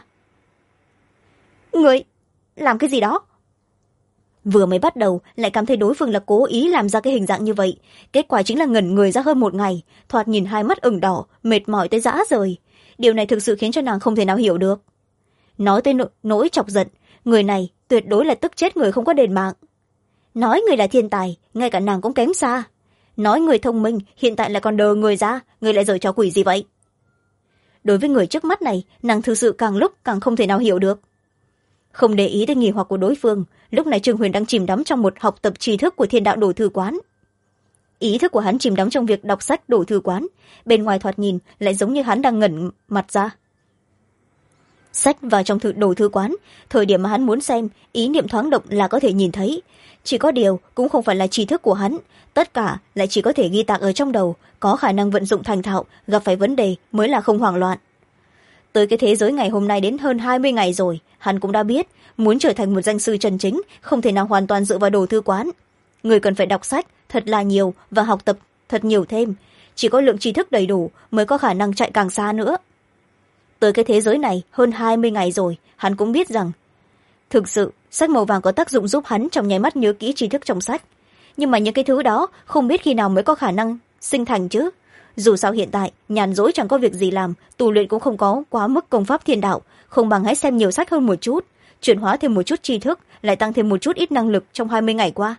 Người làm cái gì đó? Vừa mới bắt đầu lại cảm thấy đối phương là cố ý làm ra cái hình dạng như vậy, kết quả chính là ngẩn người ra hơn 1 ngày, thoạt nhìn 2 mắt ửng đỏ, mệt mỏi tới rã rời. Điều này thực sự khiến cho nàng không thể nào hiểu được. Nói tới nỗi chọc giận, người này tuyệt đối là tức chết người không có đền mạng. Nói người là thiên tài, ngay cả nàng cũng kém xa. Nói người thông minh, hiện tại lại còn đờ người ra, người lại giở trò quỷ gì vậy? Đối với người trước mắt này, nàng thực sự càng lúc càng không thể nào hiểu được. Không để ý tới nghi hoặc của đối phương, lúc này Trương Huyền đang chìm đắm trong một học tập tri thức của Thiên đạo đồ thư quán. Ý thức của hắn chìm đắm trong việc đọc sách đồ thư quán, bên ngoài thoạt nhìn lại giống như hắn đang ngẩn mặt ra. Sách vào trong đồ thư quán, thời điểm mà hắn muốn xem, ý niệm thoáng động là có thể nhìn thấy. Chỉ có điều cũng không phải là tri thức của hắn, tất cả lại chỉ có thể ghi tạc ở trong đầu, có khả năng vận dụng thành thạo, gặp phải vấn đề mới là không hoảng loạn. Tới cái thế giới ngày hôm nay đến hơn 20 ngày rồi, hắn cũng đã biết, muốn trở thành một danh sư chân chính, không thể nào hoàn toàn dựa vào đồ thư quán. Người cần phải đọc sách thật là nhiều và học tập thật nhiều thêm, chỉ có lượng tri thức đầy đủ mới có khả năng chạy càng xa nữa. Tới cái thế giới này hơn 20 ngày rồi, hắn cũng biết rằng thực sự sách màu vàng có tác dụng giúp hắn trong nháy mắt nhớ kỹ tri thức trong sách, nhưng mà những cái thứ đó không biết khi nào mới có khả năng sinh thành chứ. Dù sao hiện tại nhàn rỗi chẳng có việc gì làm, tu luyện cũng không có quá mức công pháp thiên đạo, không bằng hãy xem nhiều sách hơn một chút, chuyển hóa thêm một chút tri thức, lại tăng thêm một chút ít năng lực trong 20 ngày qua.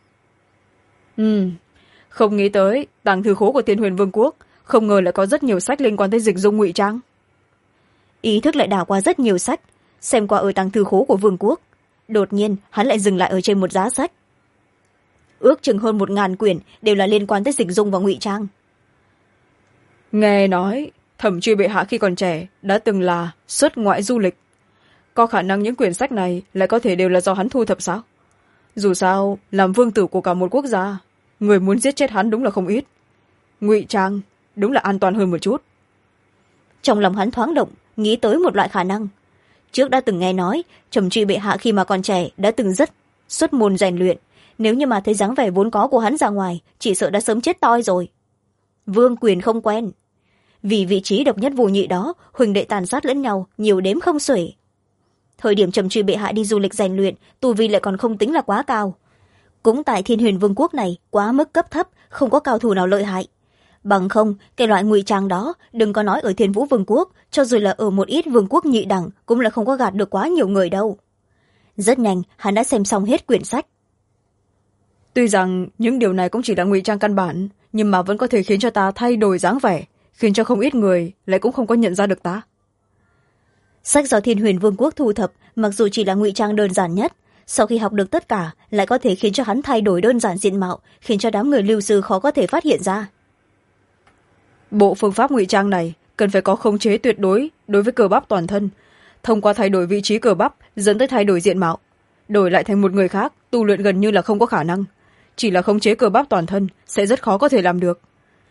Không nghĩ tới tàng thư khố của Thiên Huyền Vương quốc không ngờ lại có rất nhiều sách liên quan tới dịch dung ngụy trang. Ý thức lại đảo qua rất nhiều sách, xem qua ở tàng thư khố của vương quốc. Đột nhiên hắn lại dừng lại ở trên một giá sách, ước chừng hơn 1000 quyển đều là liên quan tới dịch dung và ngụy trang. Nghe nói Thẩm Truy bệ hạ khi còn trẻ đã từng là xuất ngoại du lịch, có khả năng những quyển sách này lại có thể đều là do hắn thu thập sao? Dù sao làm vương tử của cả một quốc gia, người muốn giết chết hắn đúng là không ít, ngụy trang đúng là an toàn hơn một chút. Trong lòng hắn thoáng động, nghĩ tới một loại khả năng. Trước đã từng nghe nói Thẩm Truy bệ hạ khi mà còn trẻ đã từng rất xuất môn rèn luyện, nếu như mà thấy dáng vẻ vốn có của hắn ra ngoài, chỉ sợ đã sớm chết toi rồi. Vương quyền không quen, vì vị trí độc nhất vô nhị đó, huynh đệ tàn sát lẫn nhau nhiều đếm không xuể. Thời điểm Thẩm Truy bệ hạ đi du lịch rèn luyện, tu vi lại còn không tính là quá cao. Cũng tại Thiên Huyền Vương quốc này quá mức cấp thấp, không có cao thủ nào lợi hại. Bằng không cái loại ngụy trang đó, đừng có nói ở Thiên Vũ Vương quốc, cho dù là ở một ít vương quốc nhị đẳng cũng là không có gạt được quá nhiều người đâu. Rất nhanh hắn đã xem xong hết quyển sách. Tuy rằng những điều này cũng chỉ là ngụy trang căn bản, nhưng mà vẫn có thể khiến cho ta thay đổi dáng vẻ, khiến cho không ít người lại cũng không có nhận ra được ta. Sách do Thiên Huyền Vương quốc thu thập mặc dù chỉ là ngụy trang đơn giản nhất, sau khi học được tất cả lại có thể khiến cho hắn thay đổi đơn giản diện mạo, khiến cho đám người lưu sư khó có thể phát hiện ra. Bộ phương pháp ngụy trang này cần phải có khống chế tuyệt đối đối với cơ bắp toàn thân, thông qua thay đổi vị trí cơ bắp dẫn tới thay đổi diện mạo, đổi lại thành một người khác tu luyện gần như là không có khả năng, chỉ là khống chế cơ bắp toàn thân sẽ rất khó có thể làm được.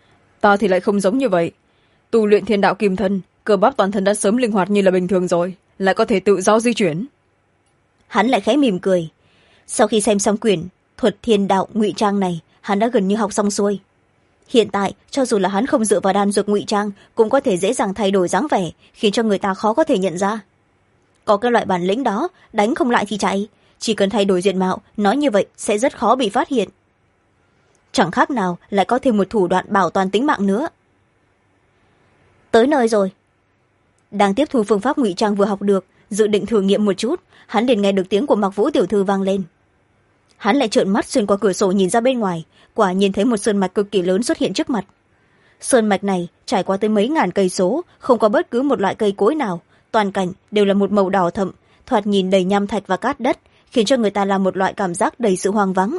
ta thì lại không giống như vậy. Tu luyện thiên đạo kim thân, cơ bắp toàn thân đã sớm linh hoạt như là bình thường rồi, lại có thể tự do di chuyển. Hắn lại khẽ mỉm cười. Sau khi xem xong quyển thuật thiên đạo ngụy trang này, hắn đã gần như học xong xuôi. Hiện tại cho dù là hắn không dựa vào đan dược ngụy trang cũng có thể dễ dàng thay đổi dáng vẻ, khiến cho người ta khó có thể nhận ra. Có cái loại bản lĩnh đó, đánh không lại thì chạy, chỉ cần thay đổi diện mạo, nói như vậy sẽ rất khó bị phát hiện. Chẳng khác nào lại có thêm một thủ đoạn bảo toàn tính mạng nữa. Tới nơi rồi. Đang tiếp thu phương pháp ngụy trang vừa học được, dự định thử nghiệm một chút, hắn liền nghe được tiếng của Mạc Vũ tiểu thư vang lên. Hắn lại trợn mắt xuyên qua cửa sổ nhìn ra bên ngoài, quả nhìn thấy một sơn mạch cực kỳ lớn xuất hiện trước mặt. Sơn mạch này trải qua tới mấy ngàn cây số, không có bất cứ một loại cây cối nào, toàn cảnh đều là một màu đỏ thẫm, thoạt nhìn đầy nham thạch và cát đất, khiến cho người ta làm một loại cảm giác đầy sự hoang vắng.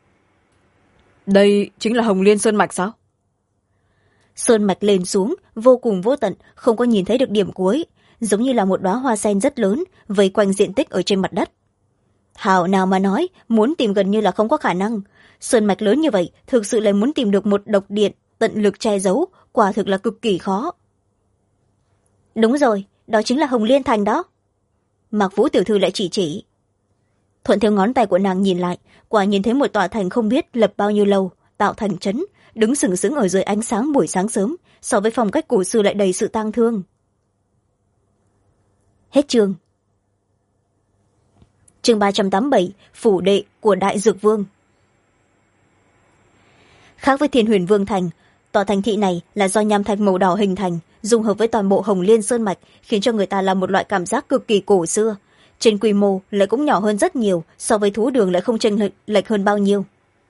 Đây chính là Hồng Liên Sơn Mạch sao? Sơn mạch lên xuống vô cùng vô tận, không có nhìn thấy được điểm cuối, giống như là một đóa hoa sen rất lớn vây quanh diện tích ở trên mặt đất. Thảo nào mà nói, muốn tìm gần như là không có khả năng. Sơn mạch lớn như vậy, thực sự là muốn tìm được một độc điện tận lực che giấu, quả thực là cực kỳ khó. Đúng rồi, đó chính là Hồng Liên Thành đó. Mạc Vũ tiểu thư lại chỉ. Thuận theo ngón tay của nàng nhìn lại, quả nhìn thấy một tòa thành không biết lập bao nhiêu lâu, tạo thành trấn, đứng sừng sững ở dưới ánh sáng buổi sáng sớm, so với phong cách cổ xưa lại đầy sự tang thương. Hết chương. Chương 387, phủ đệ của Đại Dược Vương. Khác với Thiên Huyền Vương Thành, tòa thành thị này là do nham thạch màu đỏ hình thành, dung hợp với toàn bộ Hồng Liên Sơn Mạch, khiến cho người ta là một loại cảm giác cực kỳ cổ xưa. Trên quy mô lại cũng nhỏ hơn rất nhiều, so với thú đường lại không chênh lệch hơn bao nhiêu.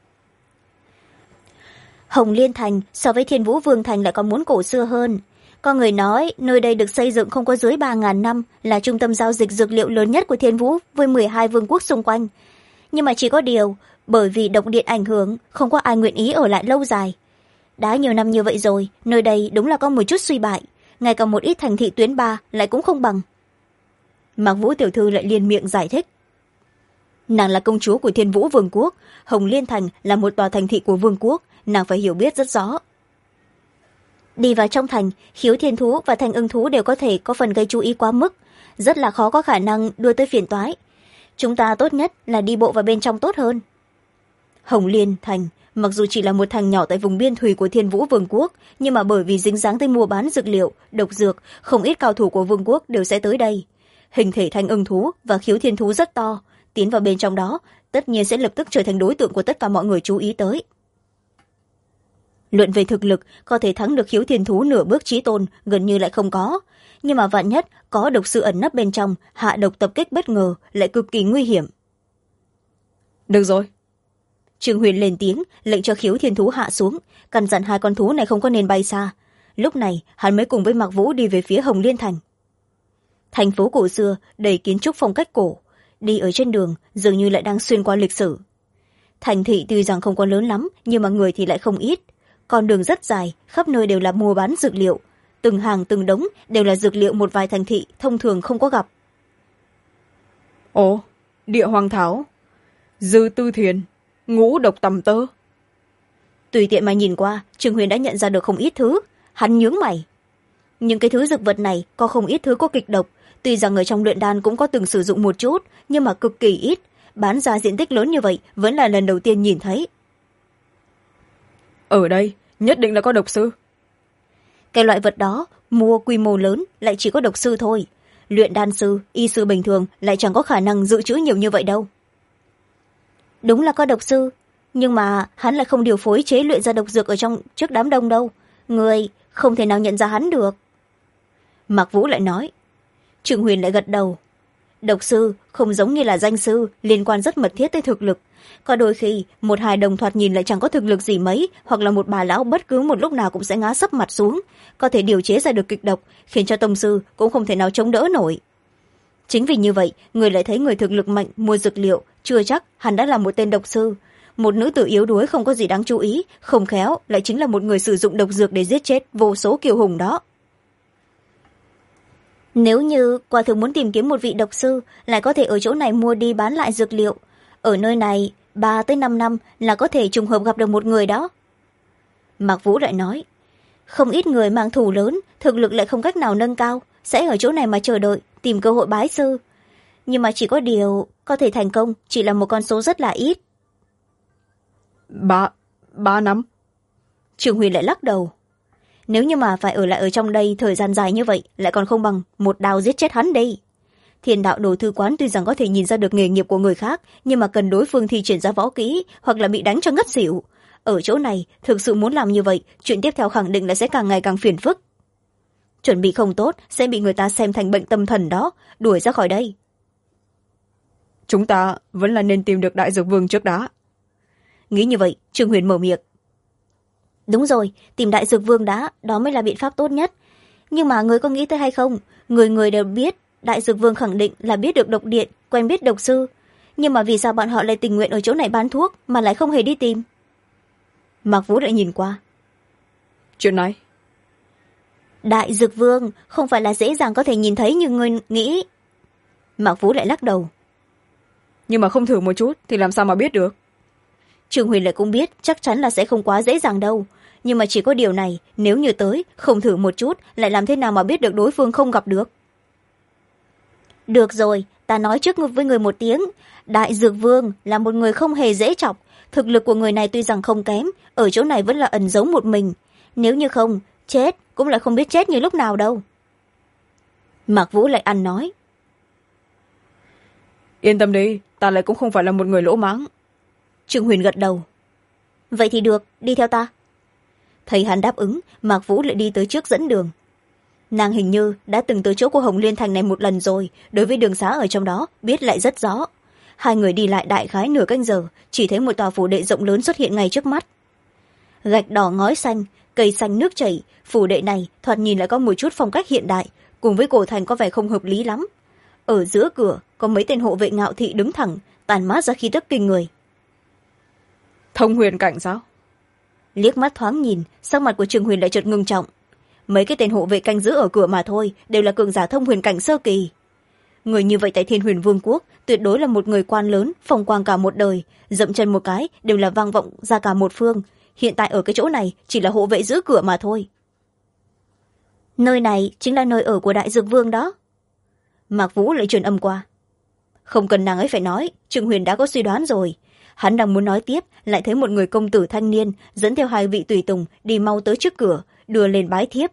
Hồng Liên Thành so với Thiên Vũ Vương Thành lại còn muốn cổ xưa hơn. Có người nói nơi đây được xây dựng không có dưới 3.000 năm, là trung tâm giao dịch dược liệu lớn nhất của Thiên Vũ với 12 vương quốc xung quanh. Nhưng mà chỉ có điều, bởi vì độc điện ảnh hưởng, không có ai nguyện ý ở lại lâu dài. Đã nhiều năm như vậy rồi, nơi đây đúng là có một chút suy bại, ngay cả một ít thành thị tuyến 3 lại cũng không bằng. Mạc Vũ tiểu thư lại liên miệng giải thích. Nàng là công chúa của Thiên Vũ Vương quốc, Hồng Liên Thành là một tòa thành thị của vương quốc, nàng phải hiểu biết rất rõ. Đi vào trong thành, Khiếu Thiên Thú và Thanh Ưng Thú đều có thể có phần gây chú ý quá mức, rất là khó có khả năng đưa tới phiền toái. Chúng ta tốt nhất là đi bộ vào bên trong tốt hơn. Hồng Liên Thành mặc dù chỉ là một thành nhỏ tại vùng biên thùy của Thiên Vũ Vương quốc, nhưng mà bởi vì dính dáng tới mua bán dược liệu, độc dược, không ít cao thủ của vương quốc đều sẽ tới đây. Hình thể Thanh Ưng Thú và Khiếu Thiên Thú rất to, tiến vào bên trong đó tất nhiên sẽ lập tức trở thành đối tượng của tất cả mọi người chú ý tới. Luận về thực lực, có thể thắng được Khiếu Thiên Thú nửa bước chí tôn gần như lại không có, nhưng mà vạn nhất có độc sư ẩn nấp bên trong, hạ độc tập kích bất ngờ lại cực kỳ nguy hiểm. Được rồi. Trương Huyền lên tiếng lệnh cho Khiếu Thiên Thú hạ xuống, căn dặn hai con thú này không có nên bay xa. Lúc này hắn mới cùng với Mạc Vũ đi về phía Hồng Liên Thành. Thành phố cổ xưa đầy kiến trúc phong cách cổ, đi ở trên đường dường như lại đang xuyên qua lịch sử. Thành thị tuy rằng không có lớn lắm, nhưng mà người thì lại không ít. Con đường rất dài, khắp nơi đều là mua bán dược liệu, từng hàng từng đống đều là dược liệu một vài thành thị thông thường không có gặp. Ồ, địa hoàng thảo, dư tư thiền, ngũ độc tầm tơ. Tùy tiện mà nhìn qua, Trương Huyền đã nhận ra được không ít thứ. Hắn nhướng mày. Nhưng cái thứ dược vật này có không ít thứ có kịch độc, tuy rằng ở trong luyện đan cũng có từng sử dụng một chút, nhưng mà cực kỳ ít, bán ra diện tích lớn như vậy vẫn là lần đầu tiên nhìn thấy. Ở đây nhất định là có độc sư. Cái loại vật đó mua quy mô lớn lại chỉ có độc sư thôi, luyện đan sư, y sư bình thường lại chẳng có khả năng dự trữ nhiều như vậy đâu. Đúng là có độc sư, nhưng mà hắn lại không điều phối chế luyện ra độc dược ở trong trước đám đông đâu, người không thể nào nhận ra hắn được. Mạc Vũ lại nói. Trương Huyền lại gật đầu. Độc sư không giống như là danh sư, liên quan rất mật thiết tới thực lực. Có đôi khi một hài đồng thoạt nhìn lại chẳng có thực lực gì mấy, hoặc là một bà lão bất cứ một lúc nào cũng sẽ ngã sấp mặt xuống, có thể điều chế ra được kịch độc, khiến cho tông sư cũng không thể nào chống đỡ nổi. Chính vì như vậy, người lại thấy người thực lực mạnh mua dược liệu, chưa chắc hắn đã là một tên độc sư. Một nữ tử yếu đuối không có gì đáng chú ý, không khéo lại chính là một người sử dụng độc dược để giết chết vô số kiêu hùng đó. Nếu như quả thực muốn tìm kiếm một vị độc sư, lại có thể ở chỗ này mua đi bán lại dược liệu. Ở nơi này 3 tới 5 năm là có thể trùng hợp gặp được một người đó. Mạc Vũ lại nói. không ít người mang thù lớn, thực lực lại không cách nào nâng cao, sẽ ở chỗ này mà chờ đợi tìm cơ hội bái sư. Nhưng mà chỉ có điều có thể thành công chỉ là một con số rất là ít. 3 năm. Trường Huyền lại lắc đầu. Nếu như mà phải ở lại ở trong đây thời gian dài như vậy, lại còn không bằng một đao giết chết hắn đi. Thiên đạo đồ thư quán tuy rằng có thể nhìn ra được nghề nghiệp của người khác, nhưng mà cần đối phương thi triển ra võ kỹ hoặc là bị đánh cho ngất xỉu. Ở chỗ này thực sự muốn làm như vậy, chuyện tiếp theo khẳng định là sẽ càng ngày càng phiền phức. Chuẩn bị không tốt sẽ bị người ta xem thành bệnh tâm thần đó, đuổi ra khỏi đây. Chúng ta vẫn là nên tìm được Đại Dược Vương trước đã. Nghĩ như vậy, Trương Huyền mở miệng. Đúng rồi, tìm Đại Dược Vương đã, đó mới là biện pháp tốt nhất. Nhưng mà người có nghĩ tới hay không, người người đều biết Đại Dược Vương khẳng định là biết được độc điện, quen biết độc sư. Nhưng mà vì sao bọn họ lại tình nguyện ở chỗ này bán thuốc mà lại không hề đi tìm? Mạc Vũ lại nhìn qua. Chuyện này, Đại Dược Vương không phải là dễ dàng có thể nhìn thấy như người nghĩ. Mạc Vũ lại lắc đầu. nhưng mà không thử một chút thì làm sao mà biết được. Trương Huyền lại cũng biết chắc chắn là sẽ không quá dễ dàng đâu. Nhưng mà chỉ có điều này, nếu như tới không thử một chút lại làm thế nào mà biết được đối phương không gặp được. Được rồi, ta nói trước với người một tiếng. Đại Dược Vương là một người không hề dễ chọc. Thực lực của người này tuy rằng không kém, ở chỗ này vẫn là ẩn giấu một mình. Nếu như không, chết cũng lại không biết chết như lúc nào đâu. Mạc Vũ lại ăn nói. Yên tâm đi, ta lại cũng không phải là một người lỗ mãng. Trương Huyền gật đầu. Vậy thì được, đi theo ta. Thấy hắn đáp ứng, Mạc Vũ lại đi tới trước dẫn đường. Nàng hình như đã từng tới chỗ của Hồng Liên Thành này một lần rồi, đối với đường xá ở trong đó biết lại rất rõ. Hai người đi lại đại khái nửa canh giờ, chỉ thấy một tòa phủ đệ rộng lớn xuất hiện ngay trước mắt. Gạch đỏ ngói xanh, cây xanh nước chảy, phủ đệ này thoạt nhìn lại có một chút phong cách hiện đại, cùng với cổ thành có vẻ không hợp lý lắm. Ở giữa cửa có mấy tên hộ vệ ngạo thị đứng thẳng, tàn mát ra khí tức kinh người. Thông huyền cảnh sao? Liếc mắt thoáng nhìn, sắc mặt của Trương Huyền lại chợt ngưng trọng. Mấy cái tên hộ vệ canh giữ ở cửa mà thôi, đều là cường giả thông huyền cảnh sơ kỳ. Người như vậy tại Thiên Huyền Vương quốc tuyệt đối là một người quan lớn, phong quang cả một đời, dậm chân một cái đều là vang vọng ra cả một phương. Hiện tại ở cái chỗ này chỉ là hộ vệ giữ cửa mà thôi. Nơi này chính là nơi ở của Đại Dược Vương đó. Mạc Vũ lại truyền âm qua. Không cần nàng ấy phải nói, Trương Huyền đã có suy đoán rồi. Hắn đang muốn nói tiếp, lại thấy một người công tử thanh niên dẫn theo hai vị tùy tùng đi mau tới trước cửa, đưa lên bái thiếp.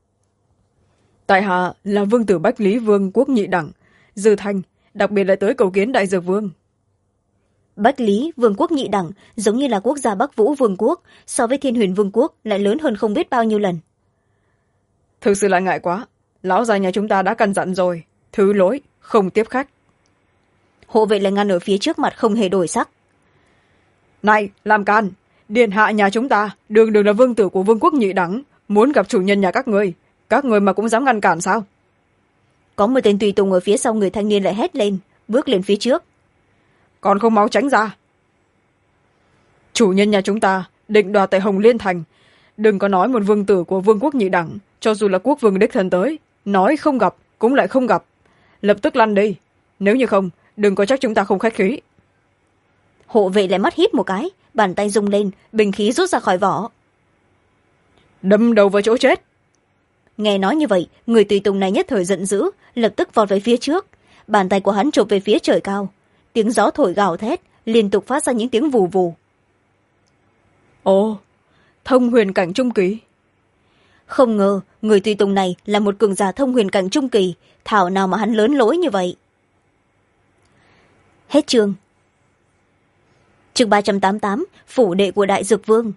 Tại hạ là vương tử Bách Lý Vương quốc nhị đẳng, Dư Thanh, đặc biệt lại tới cầu kiến Đại Dược Vương. Bách Lý Vương quốc nhị đẳng giống như là quốc gia Bắc Vũ Vương quốc, so với Thiên Huyền Vương quốc lại lớn hơn không biết bao nhiêu lần. Thực sự là ngại quá, lão già nhà chúng ta đã căn dặn rồi, thứ lỗi, không tiếp khách. Hộ vệ lại ngăn ở phía trước mặt không hề đổi sắc. Này, làm can, điện hạ nhà chúng ta đường đường là vương tử của vương quốc nhị đẳng, muốn gặp chủ nhân nhà các người mà cũng dám ngăn cản sao? Có một tên tùy tùng ở phía sau người thanh niên lại hét lên, bước lên phía trước. Còn không máu tránh ra. Chủ nhân nhà chúng ta định đoạt tại Hồng Liên Thành, đừng có nói một vương tử của vương quốc nhị đẳng, cho dù là quốc vương đích thân tới, nói không gặp cũng lại không gặp, lập tức lăn đi, nếu như không đừng có trách chúng ta không khách khí. Hộ vệ lại mắt híp một cái, bàn tay rung lên, bình khí rút ra khỏi vỏ. Đâm đầu vào chỗ chết. Nghe nói như vậy, người tùy tùng này nhất thời giận dữ, lập tức vọt về phía trước. Bàn tay của hắn chộp về phía trời cao, tiếng gió thổi gào thét, liên tục phát ra những tiếng vù vù. Ồ, thông huyền cảnh trung kỳ. Không ngờ người tùy tùng này là một cường giả thông huyền cảnh trung kỳ, thảo nào mà hắn lớn lối như vậy. Hết chương. Chương 388, phủ đệ của Đại Dược Vương.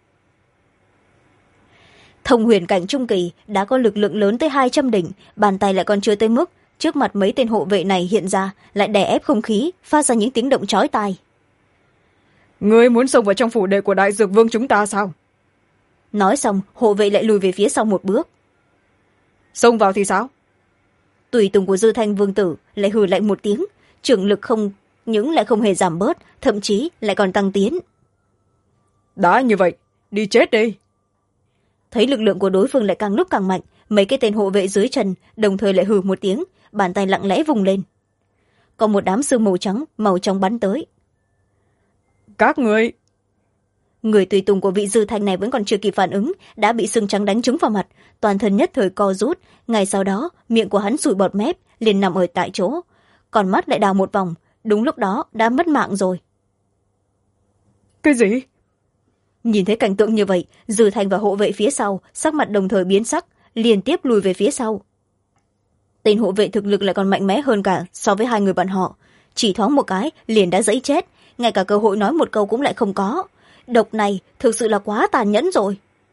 Thông huyền cảnh trung kỳ đã có lực lượng lớn tới 200 đỉnh, bàn tay lại còn chưa tới mức, trước mặt mấy tên hộ vệ này hiện ra, lại đè ép không khí, phát ra những tiếng động chói tai. Ngươi muốn xông vào trong phủ đệ của Đại Dược Vương chúng ta sao? Nói xong, hộ vệ lại lùi về phía sau một bước. Xông vào thì sao? Tùy tùng của Dư Thanh vương tử lại hừ lạnh một tiếng, trưởng lực không những lại không hề giảm bớt, thậm chí lại còn tăng tiến. Đã như vậy, đi chết đi. Thấy lực lượng của đối phương lại càng lúc càng mạnh, mấy cái tên hộ vệ dưới chân đồng thời lại hừ một tiếng, bàn tay lặng lẽ vùng lên. Có một đám sương màu trắng màu trong bắn tới. Các người! người tùy tùng của vị dư thanh này vẫn còn chưa kịp phản ứng đã bị sưng trắng đánh trúng vào mặt, toàn thân nhất thời co rút. Ngay sau đó miệng của hắn sùi bọt mép, liền nằm ở tại chỗ, còn mắt lại đào một vòng. Đúng lúc đó đã mất mạng rồi. Cái gì? Nhìn thấy cảnh tượng như vậy, dư thanh và hộ vệ phía sau sắc mặt đồng thời biến sắc, liên tiếp lùi về phía sau. Tên hộ vệ thực lực lại còn mạnh mẽ hơn cả so với hai người bọn họ, chỉ thoáng một cái liền đã dẫy chết, ngay cả cơ hội nói một câu cũng lại không có. Độc này thực sự là quá tàn nhẫn rồi.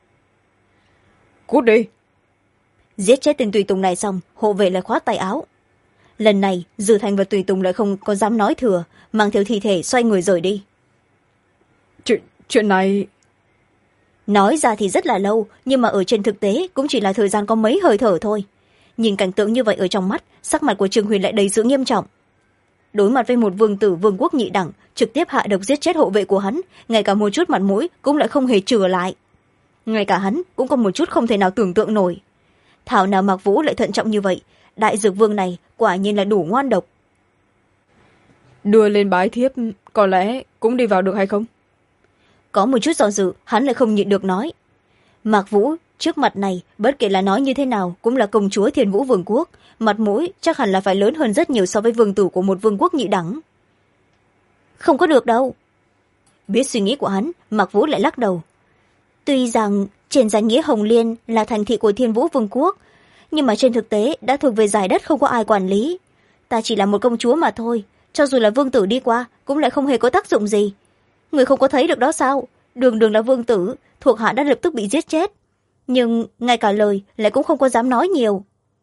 Cút đi. Giết chết tên tùy tùng này xong, hộ vệ lại khoát tay áo. Lần này dư thanh và tùy tùng lại không có dám nói thừa, mang theo thi thể xoay người rời đi. Chuyện này... Nói ra thì rất là lâu, nhưng mà ở trên thực tế cũng chỉ là thời gian có mấy hơi thở thôi. Nhìn cảnh tượng như vậy ở trong mắt, sắc mặt của Trương Huyền lại đầy sự nghiêm trọng. Đối mặt với một vương tử vương quốc nhị đẳng, trực tiếp hạ độc giết chết hộ vệ của hắn, ngay cả một chút mặt mũi cũng lại không hề chừa lại. Ngay cả hắn cũng có một chút không thể nào tưởng tượng nổi. Thảo nào Mạc Vũ lại thận trọng như vậy, đại dược vương này quả nhiên là đủ ngoan độc. Đưa lên bái thiếp có lẽ cũng đi vào được hay không? Có một chút do dự, hắn lại không nhịn được nói. Mạc Vũ trước mặt này, bất kể là nói như thế nào cũng là công chúa Thiên Vũ vương quốc, mặt mũi chắc hẳn là phải lớn hơn rất nhiều so với vương tử của một vương quốc nhị đẳng. Không có được đâu. Biết suy nghĩ của hắn, Mạc Vũ lại lắc đầu. Tuy rằng trên danh nghĩa Hồng Liên là thành thị của Thiên Vũ vương quốc, nhưng mà trên thực tế đã thuộc về giải đất không có ai quản lý. Ta chỉ là một công chúa mà thôi, cho dù là vương tử đi qua cũng lại không hề có tác dụng gì. Người không có thấy được đó sao? Đường đường là vương tử, thuộc hạ đã lập tức bị giết chết, nhưng ngay cả lời lại cũng không có dám nói nhiều.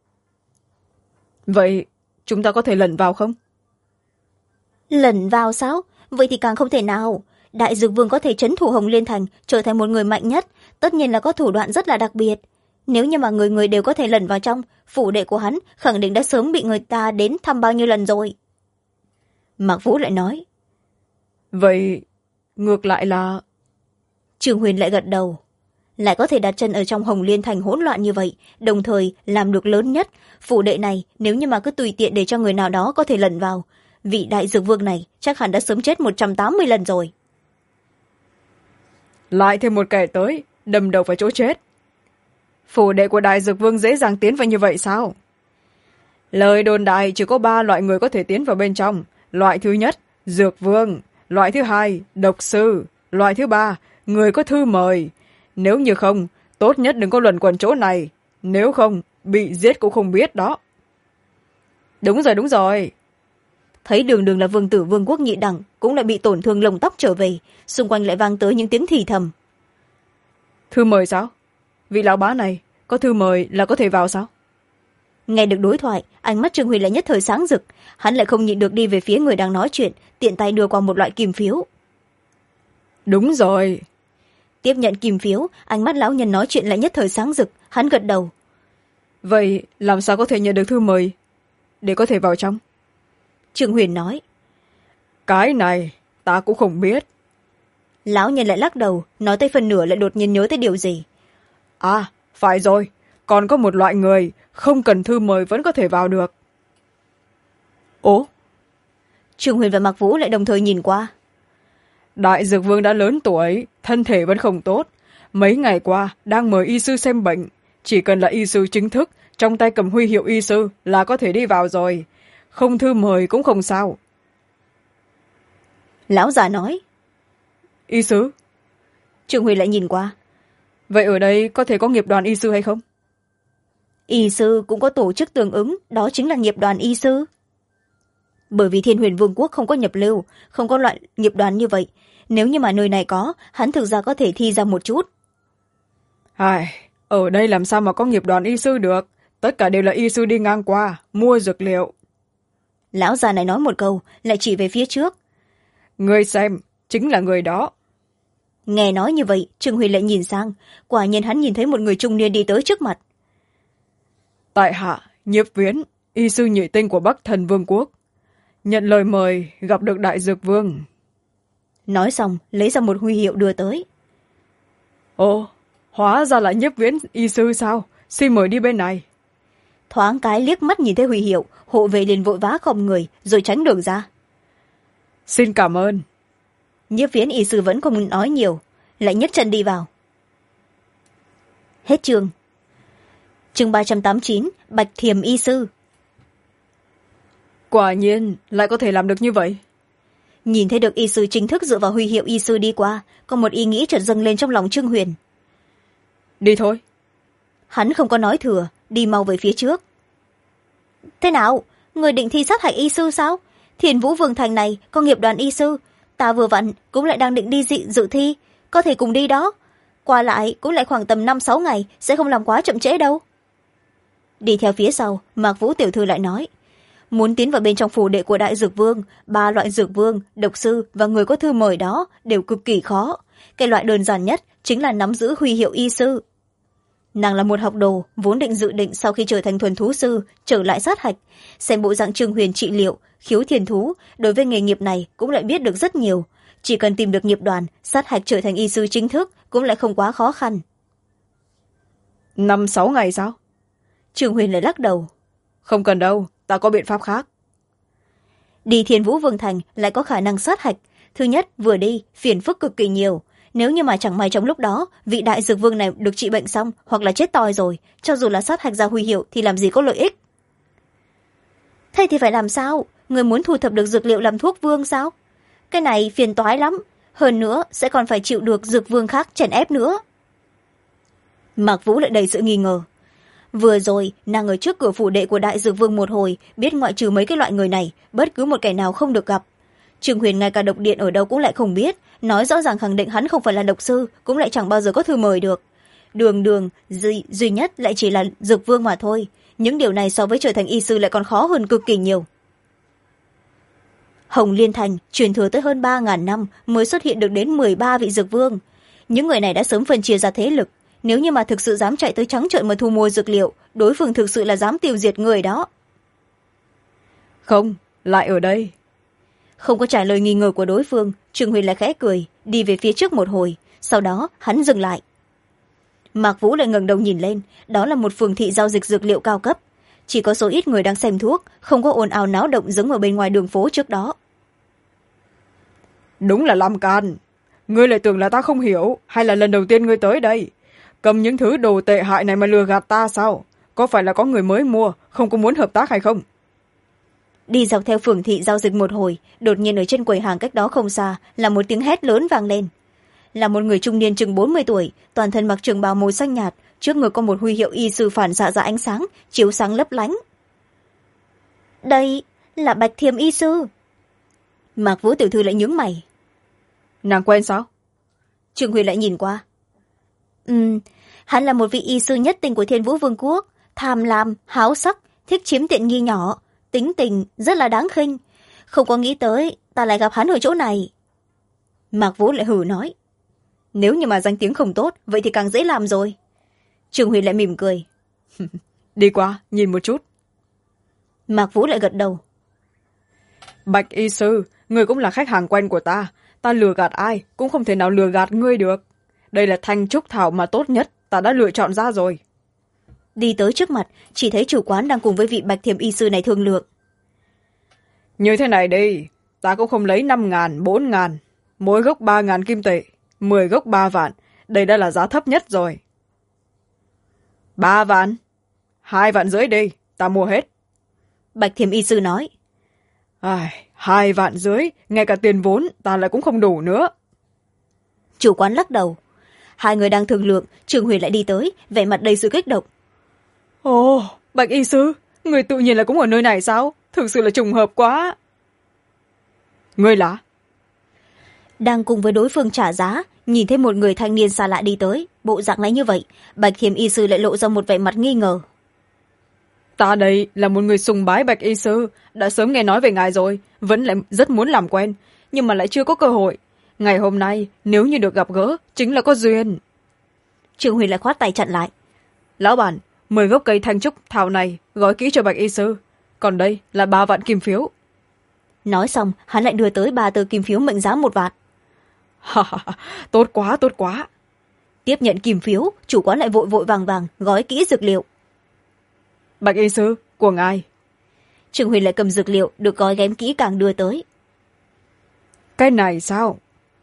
Vậy chúng ta có thể lẩn vào không? Lẩn vào sao? Vậy thì càng không thể nào. Đại dược vương có thể trấn thủ Hồng Liên thành, trở thành một người mạnh nhất, tất nhiên là có thủ đoạn rất là đặc biệt. Nếu như mà người người đều có thể lẩn vào trong, phủ đệ của hắn khẳng định đã sớm bị người ta đến thăm bao nhiêu lần rồi. Mạc Vũ lại nói. Vậy ngược lại là... Trường Huyền lại gật đầu. Lại có thể đặt chân ở trong Hồng Liên thành hỗn loạn như vậy, đồng thời làm được lớn nhất, phủ đệ này nếu như mà cứ tùy tiện để cho người nào đó có thể lẩn vào, vị đại dược vương này chắc hẳn đã sớm chết 180 lần rồi. Lại thêm một kẻ tới, đâm đầu vào chỗ chết. Phủ đệ của đại dược vương dễ dàng tiến vào như vậy sao? Lời đồn đại chỉ có 3 loại người có thể tiến vào bên trong. Loại thứ nhất, dược vương. Loại thứ hai, độc sư. Loại thứ 3, người có thư mời. Nếu như không, tốt nhất đừng có luẩn quẩn chỗ này. Nếu không, bị giết cũng không biết đó. Đúng rồi. Thấy đường đường là vương tử vương quốc nhị đẳng cũng lại bị tổn thương lồng tóc trở về, xung quanh lại vang tới những tiếng thì thầm. Thư mời sao? Vị lão bá này có thư mời là có thể vào sao? Nghe được đối thoại, ánh mắt Trương Huy lại nhất thời sáng rực, hắn lại không nhịn được đi về phía người đang nói chuyện, tiện tay đưa qua một loại kim phiếu. Đúng rồi. Tiếp nhận kim phiếu, ánh mắt lão nhân nói chuyện lại nhất thời sáng rực, hắn gật đầu. Vậy làm sao có thể nhận được thư mời để có thể vào trong? Trương Huyền nói. Cái này ta cũng không biết. Lão nhân lại lắc đầu, nói tới phần nửa lại đột nhiên nhớ tới điều gì. À, phải rồi, còn có một loại người không cần thư mời vẫn có thể vào được. Ố? Trương Huyền và Mạc Vũ lại đồng thời nhìn qua. Đại dược vương đã lớn tuổi, thân thể vẫn không tốt. Mấy ngày qua đang mời y sư xem bệnh. Chỉ cần là y sư chính thức, trong tay cầm huy hiệu y sư là có thể đi vào rồi. Không thư mời cũng không sao. Lão già nói. Y sư? Trương Huy lại nhìn qua. Vậy ở đây có thể có nghiệp đoàn y sư hay không? Y sư cũng có tổ chức tương ứng, đó chính là nghiệp đoàn y sư. Bởi vì Thiên Huyền Vương quốc không có nhập lưu, không có loại nghiệp đoàn như vậy. Nếu như mà nơi này có, hắn thực ra có thể thi ra một chút. Ở đây làm sao mà có nghiệp đoàn y sư được? Tất cả đều là y sư đi ngang qua, mua dược liệu. Lão già này nói một câu, lại chỉ về phía trước. Người xem, chính là người đó. Nghe nói như vậy, Trương Huy lại nhìn sang, quả nhiên hắn nhìn thấy một người trung niên đi tới trước mặt. Tại hạ, Nhiếp Viễn, y sư nhị tinh của Bắc Thần Vương quốc. Nhận lời mời gặp được đại dược vương. Nói xong, lấy ra một huy hiệu đưa tới. Ồ, hóa ra là Nhiếp Viễn y sư sao? Xin mời đi bên này. Thoáng cái liếc mắt nhìn thấy huy hiệu, hộ vệ liền vội vã khom người, rồi tránh đường ra. Xin cảm ơn. Nhiếp Viễn y sư vẫn không nói nhiều. lại nhấc chân đi vào. Hết chương. Chương 389, Bạch Thiềm y sư. Quả nhiên lại có thể làm được như vậy. Nhìn thấy được y sư chính thức dựa vào huy hiệu y sư đi qua, có một ý nghĩ chợt dâng lên trong lòng Trương Huyền. Đi thôi. Hắn không có nói thừa, đi mau về phía trước. Thế nào, người định thi sát hạch y sư sao? Thiền Vũ Vương Thành này có nghiệp đoàn y sư, ta vừa vặn cũng lại đang định đi dự thi, có thể cùng đi đó. Qua lại cũng lại khoảng tầm 5-6 ngày, sẽ không làm quá chậm trễ đâu. Đi theo phía sau, Mạc Vũ tiểu thư lại nói, muốn tiến vào bên trong phủ đệ của Đại Dược Vương, 3 loại dược vương, độc sư và người có thư mời đó đều cực kỳ khó. Cái loại đơn giản nhất chính là nắm giữ huy hiệu y sư. Nàng là một học đồ, vốn dự định sau khi trở thành thuần thú sư trở lại sát hạch, xem bộ dạng Trương Huyền trị liệu khiếu thiền thú, đối với nghề nghiệp này cũng lại biết được rất nhiều. Chỉ cần tìm được nghiệp đoàn, sát hạch trở thành y sư chính thức cũng lại không quá khó khăn. 5-6 ngày sao? Trương Huyền lại lắc đầu. Không cần đâu, ta có biện pháp khác. Đi Thiên Vũ Vương Thành lại có khả năng sát hạch. Thứ nhất, vừa đi phiền phức cực kỳ nhiều. Nếu như mà chẳng may trong lúc đó vị đại dược vương này được trị bệnh xong hoặc là chết toi rồi, cho dù là sát hạch ra huy hiệu thì làm gì có lợi ích. Thế thì phải làm sao? Người muốn thu thập được dược liệu làm thuốc vương sao? Cái này phiền toái lắm, hơn nữa sẽ còn phải chịu được dược vương khác chèn ép nữa. Mạc Vũ lại đầy sự nghi ngờ. Vừa rồi nàng ở trước cửa phủ đệ của Đại Dược Vương một hồi, biết ngoại trừ mấy cái loại người này, bất cứ một kẻ nào không được gặp. Trương Huyền ngay cả độc điện ở đâu cũng lại không biết, nói rõ ràng khẳng định hắn không phải là độc sư, cũng lại chẳng bao giờ có thư mời được. Duy nhất lại chỉ là Dược Vương mà thôi. Những điều này so với trở thành y sư lại còn khó hơn cực kỳ nhiều. Hồng Liên Thành truyền thừa tới hơn 3.000 năm mới xuất hiện được đến 13 vị Dược Vương. Những người này đã sớm phân chia ra thế lực. Nếu như mà thực sự dám chạy tới trắng trợn mà thu mua dược liệu, đối phương thực sự là dám tiêu diệt người đó. Không, lại ở đây. Không có trả lời nghi ngờ của đối phương, Trương Huyền lại khẽ cười, đi về phía trước một hồi, sau đó hắn dừng lại. Mạc Vũ lại ngẩng đầu nhìn lên, đó là một phường thị giao dịch dược liệu cao cấp. Chỉ có số ít người đang xem thuốc, không có ồn ào náo động giống ở bên ngoài đường phố trước đó. Đúng là làm can. Ngươi lại tưởng là ta không hiểu, hay là lần đầu tiên ngươi tới đây? Cầm những thứ đồ tệ hại này mà lừa gạt ta sao? Có phải là có người mới mua, không có muốn hợp tác hay không? Đi dọc theo phường thị giao dịch một hồi, đột nhiên ở trên quầy hàng cách đó không xa là một tiếng hét lớn vang lên. Là một người trung niên chừng 40 tuổi, toàn thân mặc trường bào màu xanh nhạt, trước người có một huy hiệu y sư phản xạ ra ánh sáng, chiếu sáng lấp lánh. Đây là Bạch Thiềm y sư. Mạc Vũ tiểu thư lại nhướng mày. Nàng quen sao? Trương Huyền lại nhìn qua. Hắn là một vị y sư nhất tình của Thiên Vũ Vương quốc, tham lam, háo sắc, thích chiếm tiện nghi nhỏ, tính tình rất là đáng khinh. Không có nghĩ tới ta lại gặp hắn ở chỗ này. Mạc Vũ lại hừ nói. Nếu như mà danh tiếng không tốt, vậy thì càng dễ làm rồi. Trương Huyền lại mỉm cười. Đi qua, nhìn một chút. Mạc Vũ lại gật đầu. Bạch y sư, ngươi cũng là khách hàng quen của ta. Ta lừa gạt ai, cũng không thể nào lừa gạt ngươi được. Đây là thanh trúc thảo mà tốt nhất, ta đã lựa chọn ra rồi. Đi tới trước mặt, chỉ thấy chủ quán đang cùng với vị Bạch Thiềm y sư này thương lượng. Như thế này đi, ta cũng không lấy 5.000, 4.000. Mỗi gốc 3.000 kim tệ, 10 gốc 3 vạn. Đây đã là giá thấp nhất rồi. 3 vạn? 2 vạn rưỡi đi, ta mua hết. Bạch Thiềm y sư nói. 2 vạn rưỡi, ngay cả tiền vốn ta lại cũng không đủ nữa. Chủ quán lắc đầu. Hai người đang thương lượng, Trương Huyền lại đi tới, vẻ mặt đầy sự kích động. Ồ, Bạch y sư, người tự nhiên là cũng ở nơi này sao? Thực sự là trùng hợp quá. Ngươi là? Đang cùng với đối phương trả giá, nhìn thấy một người thanh niên xa lạ đi tới, bộ dạng này như vậy, Bạch Thiềm y sư lại lộ ra một vẻ mặt nghi ngờ. Ta đây là một người sùng bái Bạch y sư, đã sớm nghe nói về ngài rồi, vẫn lại rất muốn làm quen, nhưng mà lại chưa có cơ hội. Ngày hôm nay, nếu như được gặp gỡ, chính là có duyên. Trương Huyền lại khoát tay chặn lại. Lão bản, 10 gốc cây thanh trúc thảo này gói kỹ cho Bạch y sư, còn đây là 3 vạn kim phiếu. Nói xong, hắn lại đưa tới 3 tờ kim phiếu mệnh giá 1 vạn. Tốt quá, tốt quá. Tiếp nhận kim phiếu, chủ quán lại vội vội vàng vàng gói kỹ dược liệu. Bạch y sư, của ngài. Trương Huyền lại cầm dược liệu được gói ghém kỹ càng đưa tới. Cái này sao?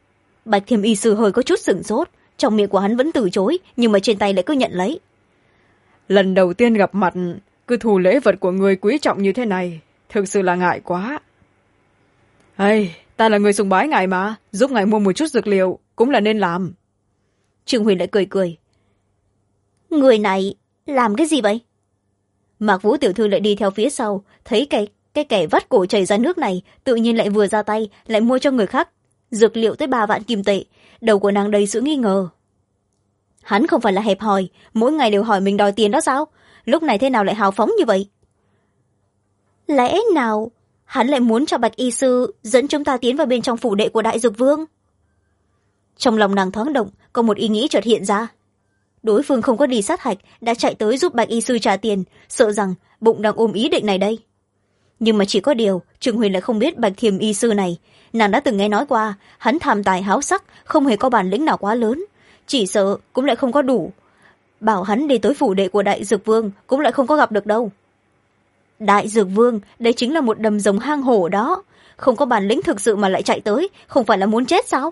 Bạch Thiềm y sư hơi có chút sửng sốt, trong miệng của hắn vẫn từ chối, nhưng mà trên tay lại cứ nhận lấy. Lần đầu tiên gặp mặt cứ thu lễ vật của người quý trọng như thế này, thực sự là ngại quá. Ây, ta là người sùng bái ngài mà, giúp ngài mua một chút dược liệu cũng là nên làm. Trương Huyền lại cười cười. Người này làm cái gì vậy? Mạc Vũ tiểu thư lại đi theo phía sau, thấy cái kẻ vắt cổ chảy ra nước này, tự nhiên lại vừa ra tay, lại mua cho người khác dược liệu tới 3 vạn kim tệ. Đầu của nàng đầy sự nghi ngờ. Hắn không phải là hẹp hòi, mỗi ngày đều hỏi mình đòi tiền đó sao? Lúc này thế nào lại hào phóng như vậy? Lẽ nào hắn lại muốn cho Bạch y sư dẫn chúng ta tiến vào bên trong phủ đệ của Đại Dược Vương? Trong lòng nàng thoáng động, có một ý nghĩ chợt hiện ra. Đối phương không có đi sát hạch, đã chạy tới giúp Bạch y sư trả tiền, sợ rằng bụng đang ôm ý định này đây. Nhưng mà chỉ có điều, Trương Huyền lại không biết Bạch Thiềm y sư này. Nàng đã từng nghe nói qua, hắn tham tài háo sắc, không hề có bản lĩnh nào quá lớn, chỉ sợ cũng lại không có đủ. Bảo hắn đi tới phủ đệ của Đại Dược Vương cũng lại không có gặp được đâu. Đại Dược Vương, đây chính là một đầm rồng hang hổ đó, không có bản lĩnh thực sự mà lại chạy tới, không phải là muốn chết sao?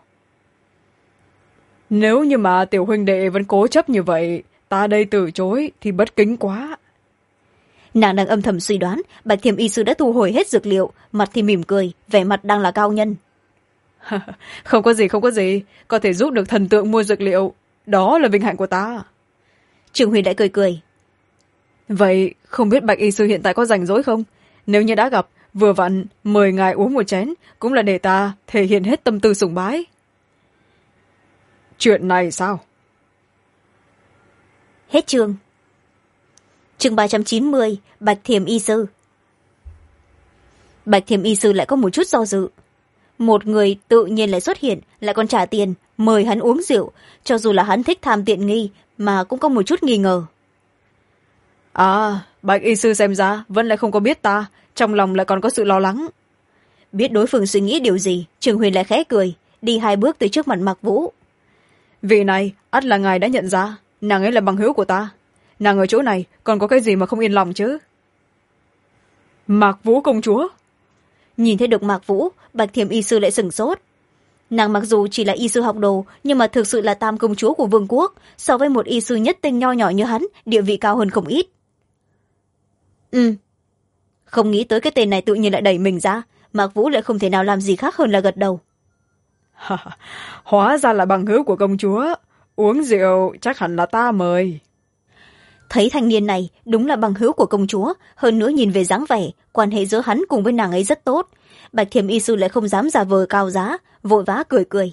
Nếu như mà tiểu huynh đệ vẫn cố chấp như vậy, ta đây từ chối thì bất kính quá. Nàng đang âm thầm suy đoán, Bạch Thiềm y sư đã thu hồi hết dược liệu, mặt thì mỉm cười, vẻ mặt đang là cao nhân. Không có gì, không có gì, có thể giúp được thần tượng mua dược liệu, đó là vinh hạnh của ta. Trương Huyền đã cười cười. Vậy không biết Bạch y sư hiện tại có rảnh rỗi không? Nếu như đã gặp, vừa vặn mời ngài uống một chén, cũng là để ta thể hiện hết tâm tư sùng bái. Chuyện này sao? Hết chương. Chương 390, Bạch Thiềm y sư. Bạch Thiềm y sư lại có một chút do dự. Một người tự nhiên lại xuất hiện, lại còn trả tiền, mời hắn uống rượu, cho dù là hắn thích tham tiện nghi, mà cũng có một chút nghi ngờ. À, Bạch y sư xem ra vẫn lại không có biết ta, trong lòng lại còn có sự lo lắng. Biết đối phương suy nghĩ điều gì, Trường Huyền lại khẽ cười, đi 2 bước tới trước mặt Mạc Vũ. Vị này, ắt là ngài đã nhận ra, nàng ấy là bằng hữu của ta. Nàng ở chỗ này còn có cái gì mà không yên lòng chứ? Mạc Vũ công chúa. Nhìn thấy được Mạc Vũ, Bạch Thiềm y sư lại sửng sốt. Nàng mặc dù chỉ là y sư học đồ, nhưng mà thực sự là tam công chúa của vương quốc, so với một y sư nhất tinh nho nhỏ như hắn, địa vị cao hơn không ít. Không nghĩ tới cái tên này tự nhiên lại đẩy mình ra, Mạc Vũ lại không thể nào làm gì khác hơn là gật đầu. Hóa ra là bằng hữu của công chúa, uống rượu chắc hẳn là ta mời. Thấy thanh niên này đúng là bằng hữu của công chúa, hơn nữa nhìn về dáng vẻ, quan hệ giữa hắn cùng với nàng ấy rất tốt. Bạch Thiềm y sư lại không dám giả vờ cao giá, vội vã cười cười.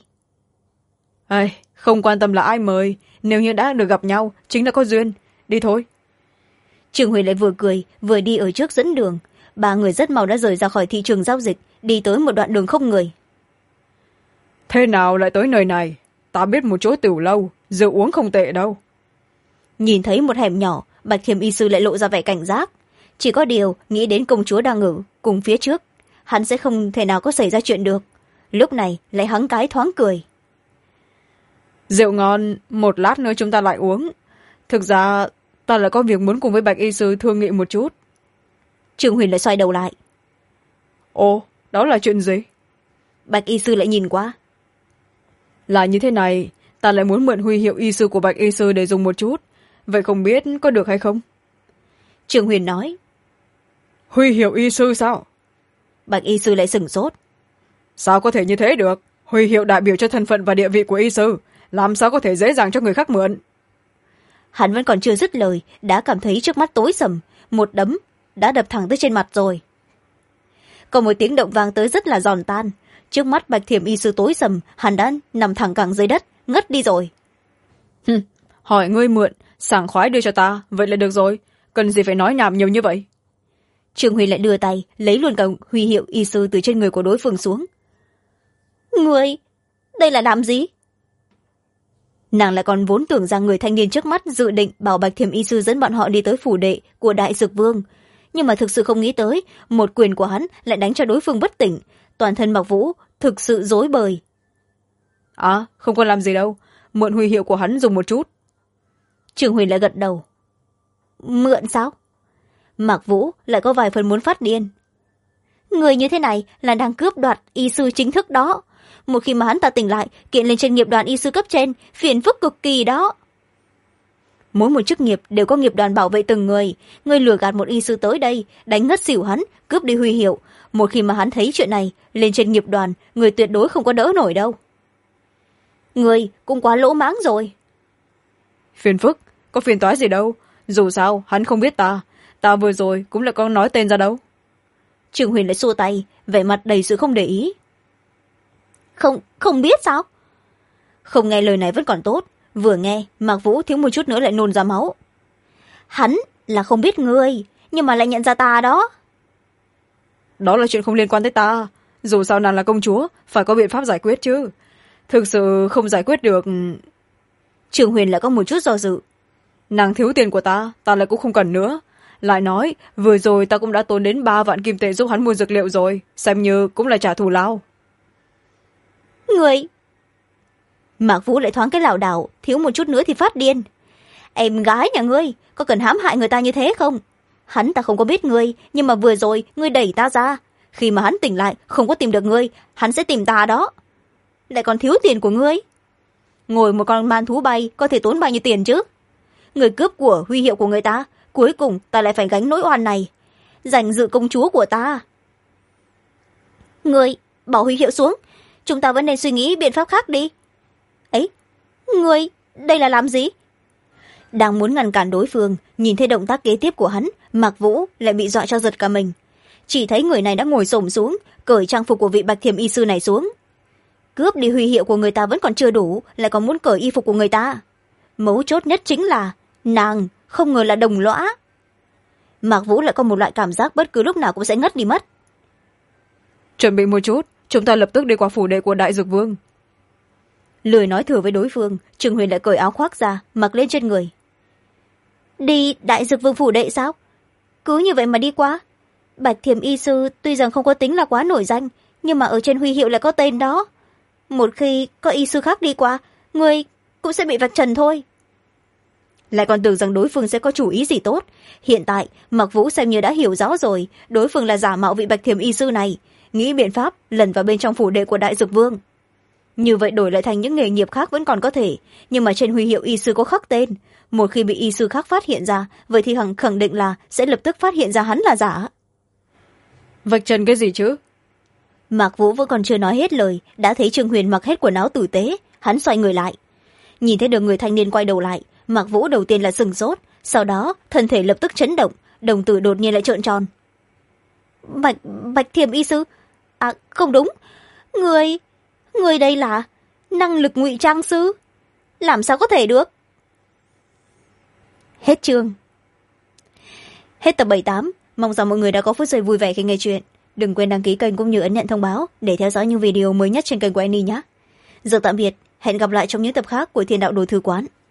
Không quan tâm là ai mời, nếu như đã được gặp nhau chính là có duyên, đi thôi. Trường Huyền lại vừa cười vừa đi ở trước dẫn đường. 3 người rất mau đã rời ra khỏi thị trường giao dịch, đi tới một đoạn đường không người. Thế nào lại tới nơi này? Ta biết một chỗ tiểu lâu, rượu uống không tệ đâu. Nhìn thấy một hẻm nhỏ, Bạch Thiềm y sư lại lộ ra vẻ cảnh giác. Chỉ có điều nghĩ đến công chúa đang ở cùng phía trước, hắn sẽ không thể nào có xảy ra chuyện được. Lúc này lại hắng cái thoáng cười. Rượu ngon, một lát nữa chúng ta lại uống. Thực ra ta lại có việc muốn cùng với Bạch y sư thương nghị một chút. Trường Huyền lại xoay đầu lại. Ồ, đó là chuyện gì? Bạch y sư lại nhìn qua. Là như thế này, ta lại muốn mượn huy hiệu y sư của Bạch y sư để dùng một chút. Vậy không biết có được hay không? Trường Huyền nói. Huy hiệu y sư sao? Bạch y sư lại sửng sốt. Sao có thể như thế được? Huy hiệu đại biểu cho thân phận và địa vị của y sư, làm sao có thể dễ dàng cho người khác mượn? Hắn vẫn còn chưa dứt lời, đã cảm thấy trước mắt tối sầm, một đấm đã đập thẳng tới trên mặt rồi. Còn một tiếng động vang tới rất là giòn tan. Trước mắt Bạch Thiềm y sư tối sầm, hắn đã nằm thẳng cẳng dưới đất, ngất đi rồi. Hỏi ngươi mượn, sảng khoái đưa cho ta, vậy là được rồi, cần gì phải nói nhảm nhiều như vậy? Trương Huy lại đưa tay lấy luôn cả huy hiệu y sư từ trên người của đối phương xuống. Ngươi, đây là làm gì? Nàng lại còn vốn tưởng rằng người thanh niên trước mắt dự định bảo Bạch Thiềm y sư dẫn bọn họ đi tới phủ đệ của Đại Dược Vương, nhưng mà thực sự không nghĩ tới một quyền của hắn lại đánh cho đối phương bất tỉnh, toàn thân Mạc Vũ thực sự rối bời. Không có làm gì đâu, mượn huy hiệu của hắn dùng một chút. Trường Huy lại gật đầu. Mượn sao? Mạc Vũ lại có vài phần muốn phát điên. Người như thế này là đang cướp đoạt y sư chính thức đó. một khi mà hắn ta tỉnh lại kiện lên trên nghiệp đoàn y sư cấp trên, phiền phức cực kỳ đó. Mỗi một chức nghiệp đều có nghiệp đoàn bảo vệ từng người, người lừa gạt một y sư tới đây đánh ngất xỉu hắn, cướp đi huy hiệu, một khi mà hắn thấy chuyện này lên trên nghiệp đoàn, người tuyệt đối không có đỡ nổi đâu. Người cũng quá lỗ mãng rồi. Phiền phức có phiền toái gì đâu, dù sao hắn không biết ta vừa rồi cũng lại có nói tên ra đâu. Trương Huyền lại xua tay, vẻ mặt đầy sự không để ý. Không biết sao? Không nghe lời này vẫn còn tốt, vừa nghe Mạc Vũ thiếu một chút nữa lại nôn ra máu. Hắn là không biết ngươi, nhưng mà lại nhận ra ta đó. Đó là chuyện không liên quan tới ta, dù sao nàng là công chúa, phải có biện pháp giải quyết chứ. Thực sự không giải quyết được. Trương Huyền lại có một chút do dự. Nàng thiếu tiền của ta lại cũng không cần nữa. Lại nói vừa rồi ta cũng đã tốn đến 3 vạn kim tệ giúp hắn mua dược liệu rồi, xem như cũng là trả thù lao. Người. Mạc Vũ lại thoáng cái lảo đảo, thiếu một chút nữa thì phát điên. Em gái nhà ngươi có cần hãm hại người ta như thế không? Hắn ta không có biết ngươi, nhưng mà vừa rồi ngươi đẩy ta ra, khi mà hắn tỉnh lại không có tìm được ngươi, hắn sẽ tìm ta đó. Lại còn thiếu tiền của ngươi. Ngồi một con man thú bay có thể tốn bao nhiêu tiền chứ? Người cướp của huy hiệu của người ta, cuối cùng ta lại phải gánh nỗi oan này. Giành dự công chúa của ta. Ngươi bỏ huy hiệu xuống, chúng ta vẫn nên suy nghĩ biện pháp khác đi. Ấy, ngươi đây là làm gì? Đang muốn ngăn cản đối phương, nhìn thấy động tác kế tiếp của hắn, Mạc Vũ lại bị dọa cho giật cả mình. Chỉ thấy người này đã ngồi xổm xuống, cởi trang phục của vị Bạch Thiểm y sư này xuống. Cướp đi huy hiệu của người ta vẫn còn chưa đủ, lại còn muốn cởi y phục của người ta. Mấu chốt nhất chính là nàng không ngờ là đồng lõa. Mạc Vũ lại có một loại cảm giác bất cứ lúc nào cũng sẽ ngất đi mất. Chuẩn bị một chút, chúng ta lập tức đi qua phủ đệ của Đại Dược Vương. Lười nói thừa với đối phương, Trương Huyền lại cởi áo khoác ra mặc lên trên người. Đi Đại Dược Vương phủ đệ sao? Cứ như vậy mà đi qua. Bạch Thiểm y sư tuy rằng không có tính là quá nổi danh, nhưng mà ở trên huy hiệu lại có tên đó. Một khi có y sư khác đi qua, người cũng sẽ bị vạch trần thôi. Lại còn tưởng rằng đối phương sẽ có chủ ý gì tốt. Hiện tại Mạc Vũ xem như đã hiểu rõ rồi, đối phương là giả mạo vị Bạch Thiểm y sư này, nghĩ biện pháp lần vào bên trong phủ đệ của Đại Dược Vương. Như vậy đổi lại thành những nghề nghiệp khác vẫn còn có thể, nhưng mà trên huy hiệu y sư có khắc tên. Một khi bị y sư khác phát hiện ra, vậy thì khẳng định là sẽ lập tức phát hiện ra hắn là giả. Vạch trần cái gì chứ? Mạc Vũ vẫn còn chưa nói hết lời, đã thấy Trương Huyền mặc hết quần áo tử tế. Hắn xoay người lại, nhìn thấy được người thanh niên quay đầu lại. Mạc Vũ đầu tiên là sừng sốt, sau đó thân thể lập tức chấn động, đồng tử đột nhiên lại trợn tròn. Bạch Thiểm y sư? À không đúng, người đây là năng lực ngụy trang sư? Làm sao có thể được? Hết chương. Hết tập 78. Mong rằng mọi người đã có phút giây vui vẻ khi nghe chuyện. Đừng quên đăng ký kênh cũng như ấn nhận thông báo để theo dõi những video mới nhất trên kênh của Annie nhé. Giờ tạm biệt, hẹn gặp lại trong những tập khác của Thiên Đạo Đồ Thư Quán.